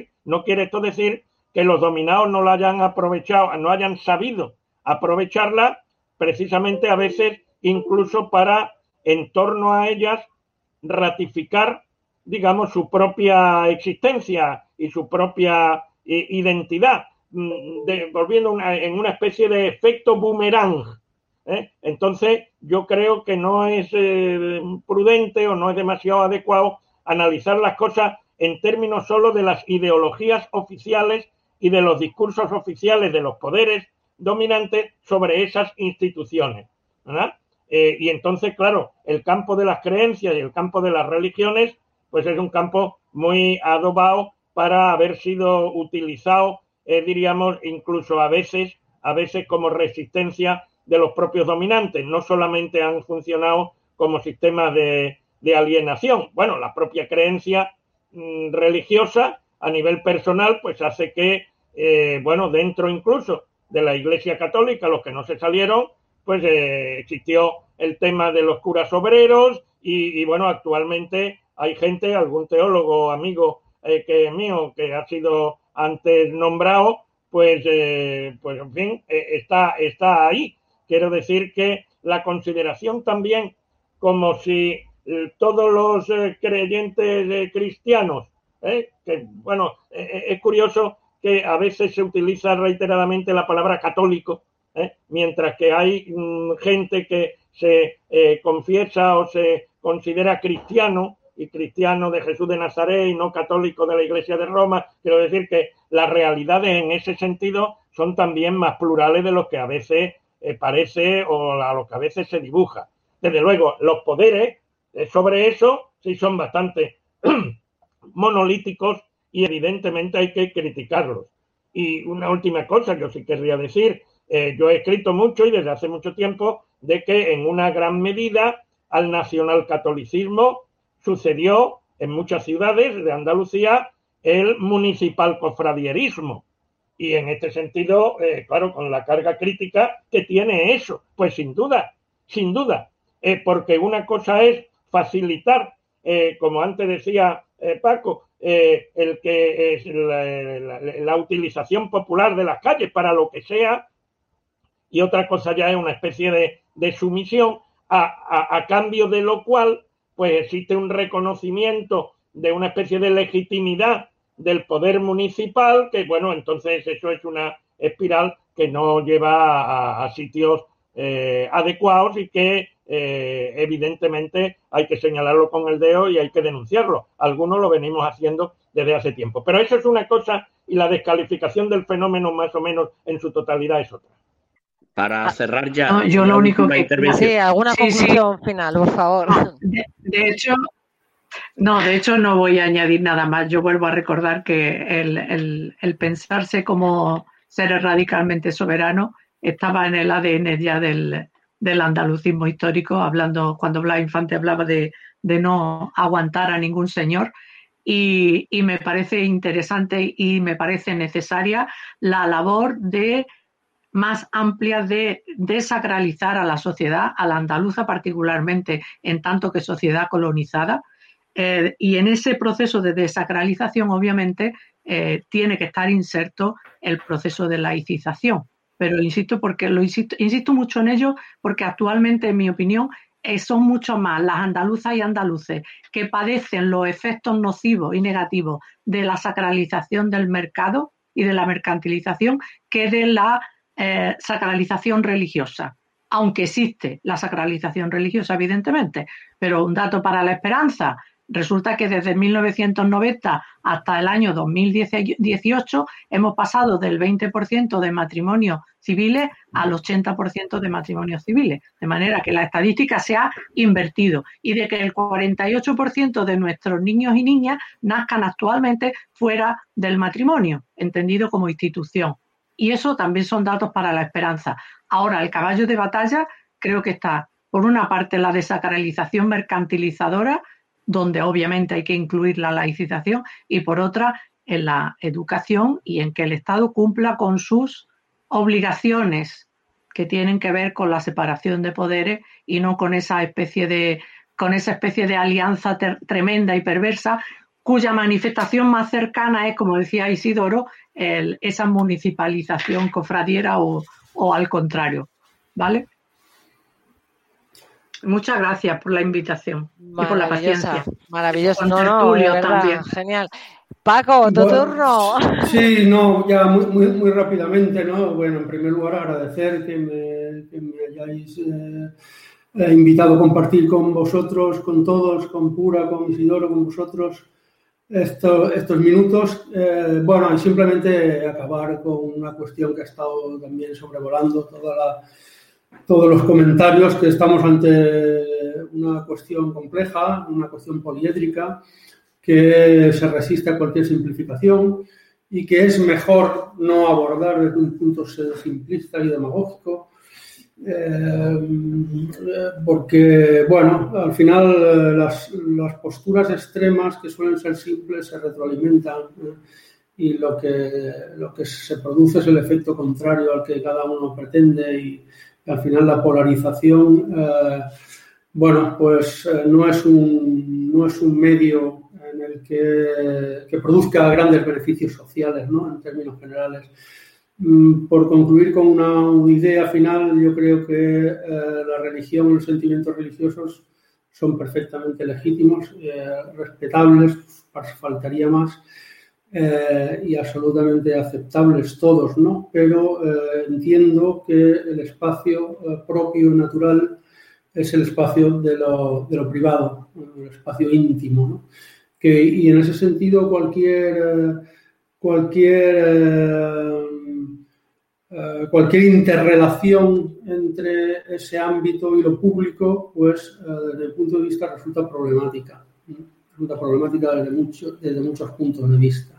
esto decir que los dominados no la hayan aprovechado, no hayan sabido aprovecharla, precisamente a veces incluso para, en torno a ellas, ratificar, digamos, su propia existencia y su propia identidad, volviendo en una especie de efecto boomerang. Entonces, yo creo que no es prudente o no es demasiado adecuado analizar las cosas en términos solo de las ideologías oficiales y de los discursos oficiales de los poderes dominantes sobre esas instituciones, ¿verdad? Y entonces, claro, el campo de las creencias y el campo de las religiones, pues es un campo muy adobado para haber sido utilizado, diríamos, incluso a veces como resistencia de los propios dominantes. No solamente han funcionado como sistemas de alienación. Bueno, la propia creencia religiosa a nivel personal pues hace que, bueno, dentro incluso de la Iglesia Católica, los que no se salieron, pues existió el tema de los curas obreros y bueno, actualmente hay gente, algún teólogo amigo mío que ha sido antes nombrado, pues en fin, está ahí. Quiero decir que la consideración también como si todos los creyentes cristianos, que bueno, es curioso que a veces se utiliza reiteradamente la palabra católico, mientras que hay gente que se confiesa o se considera cristiano, y cristiano de Jesús de Nazaret y no católico de la Iglesia de Roma. Quiero decir que las realidades en ese sentido son también más plurales de lo que a veces parece o a lo que a veces se dibuja. Desde luego, los poderes sobre eso sí son bastante monolíticos y evidentemente hay que criticarlos. Y una última cosa que yo sí querría decir, yo he escrito mucho y desde hace mucho tiempo de que en una gran medida al nacionalcatolicismo sucedió en muchas ciudades de Andalucía el municipal cofradierismo. Y en este sentido, claro, con la carga crítica que tiene eso, pues sin duda, porque una cosa es facilitar, como antes decía Paco, el que es la utilización popular de las calles para lo que sea, y otra cosa ya es una especie de sumisión, a cambio de lo cual pues existe un reconocimiento de una especie de legitimidad del poder municipal, que bueno, entonces eso es una espiral que no lleva a sitios adecuados y que evidentemente hay que señalarlo con el dedo y hay que denunciarlo. Algunos lo venimos haciendo desde hace tiempo. Pero eso es una cosa y la descalificación del fenómeno más o menos en su totalidad es otra. Para cerrar ya. No, yo lo único que... Sí, alguna conclusión final, por favor. De hecho no voy a añadir nada más. Yo vuelvo a recordar que el pensarse como seres radicalmente soberanos estaba en el ADN ya del andalucismo histórico, cuando Blas Infante hablaba de no aguantar a ningún señor. Y me parece interesante y me parece necesaria la labor más amplia de desacralizar a la sociedad, a la andaluza particularmente, en tanto que sociedad colonizada. Y en ese proceso de desacralización, obviamente, tiene que estar inserto el proceso de laicización. Pero insisto mucho en ello porque actualmente, en mi opinión, son mucho más las andaluzas y andaluces que padecen los efectos nocivos y negativos de la sacralización del mercado y de la mercantilización que de la sacralización religiosa. Aunque existe la sacralización religiosa, evidentemente, pero un dato para la esperanza. Resulta que desde 1990 hasta el año 2018 hemos pasado del 20% de matrimonios civiles al 80% de matrimonios civiles. De manera que la estadística se ha invertido y de que el 48% de nuestros niños y niñas nazcan actualmente fuera del matrimonio, entendido como institución. Y eso también son datos para la esperanza. Ahora, el caballo de batalla creo que está, por una parte, la desacralización mercantilizadora, donde obviamente hay que incluir la laicización, y por otra, en la educación y en que el Estado cumpla con sus obligaciones que tienen que ver con la separación de poderes y no con esa especie de alianza tremenda y perversa, cuya manifestación más cercana es, como decía Isidoro, esa municipalización cofradiera o al contrario, ¿vale? Muchas gracias por la invitación y por la paciencia. Maravilloso, no, de verdad, también. Genial. Paco, tu turno. Sí, no, ya muy rápidamente, ¿no? Bueno, en primer lugar agradecer que me hayáis invitado a compartir con vosotros, con todos, con Pura, con Isidoro, con vosotros, estos minutos. Bueno, y simplemente acabar con una cuestión que ha estado también sobrevolando todos los comentarios, que estamos ante una cuestión compleja, una cuestión poliédrica, que se resiste a cualquier simplificación y que es mejor no abordar desde un punto simplista y demagógico, porque, bueno, al final las posturas extremas que suelen ser simples se retroalimentan, y lo que se produce es el efecto contrario al que cada uno pretende, y al final la polarización, bueno, pues no es un medio en el que produzca grandes beneficios sociales, ¿no? En términos generales. Por concluir con una idea final, yo creo que la religión y los sentimientos religiosos son perfectamente legítimos, respetables, faltaría más, y absolutamente aceptables todos, ¿no? Pero entiendo que el espacio propio y natural es el espacio de lo privado, el espacio íntimo, ¿no? Y en ese sentido cualquier interrelación entre ese ámbito y lo público, pues desde el punto de vista resulta problemática. Resulta problemática desde muchos puntos de vista.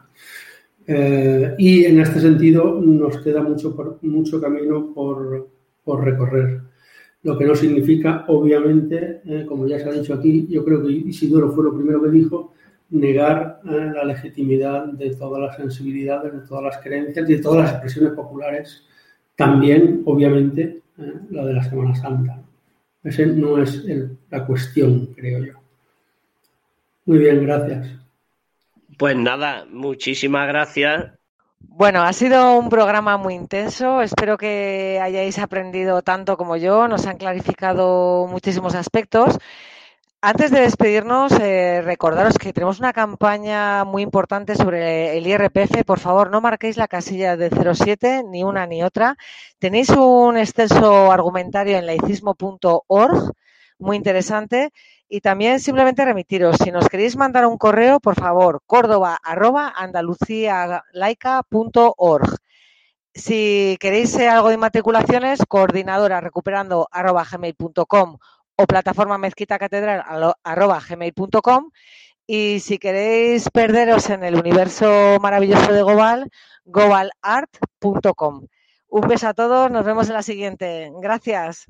Y en este sentido nos queda mucho camino por recorrer. Lo que no significa, obviamente, como ya se ha dicho aquí, yo creo que Isidoro fue lo primero que dijo, negar la legitimidad de todas las sensibilidades, de todas las creencias y de todas las expresiones populares, también, obviamente, la de la Semana Santa. Esa no es la cuestión, creo yo. Muy bien, gracias. Pues nada, muchísimas gracias. Bueno, ha sido un programa muy intenso. Espero que hayáis aprendido tanto como yo. Nos han clarificado muchísimos aspectos. Antes de despedirnos, recordaros que tenemos una campaña muy importante sobre el IRPF. Por favor, no marquéis la casilla de 07, ni una ni otra. Tenéis un extenso argumentario en laicismo.org, muy interesante. Y también simplemente remitiros, si nos queréis mandar un correo, por favor, cordoba@andalucialaica.org. Si queréis algo de inmatriculaciones, coordinadora@recuperando@gmail.com o plataforma mezquitacatedral@gmail.com. Y si queréis perderos en el universo maravilloso de Gobal, gobalart.com. Un beso a todos, nos vemos en la siguiente. Gracias.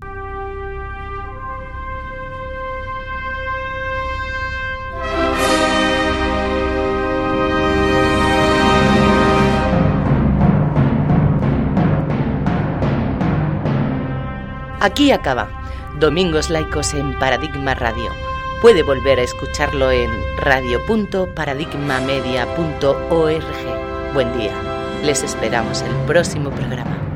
Aquí acaba Domingos Laicos en Paradigma Radio. Puede volver a escucharlo en radio.paradigmamedia.org. Buen día. Les esperamos el próximo programa.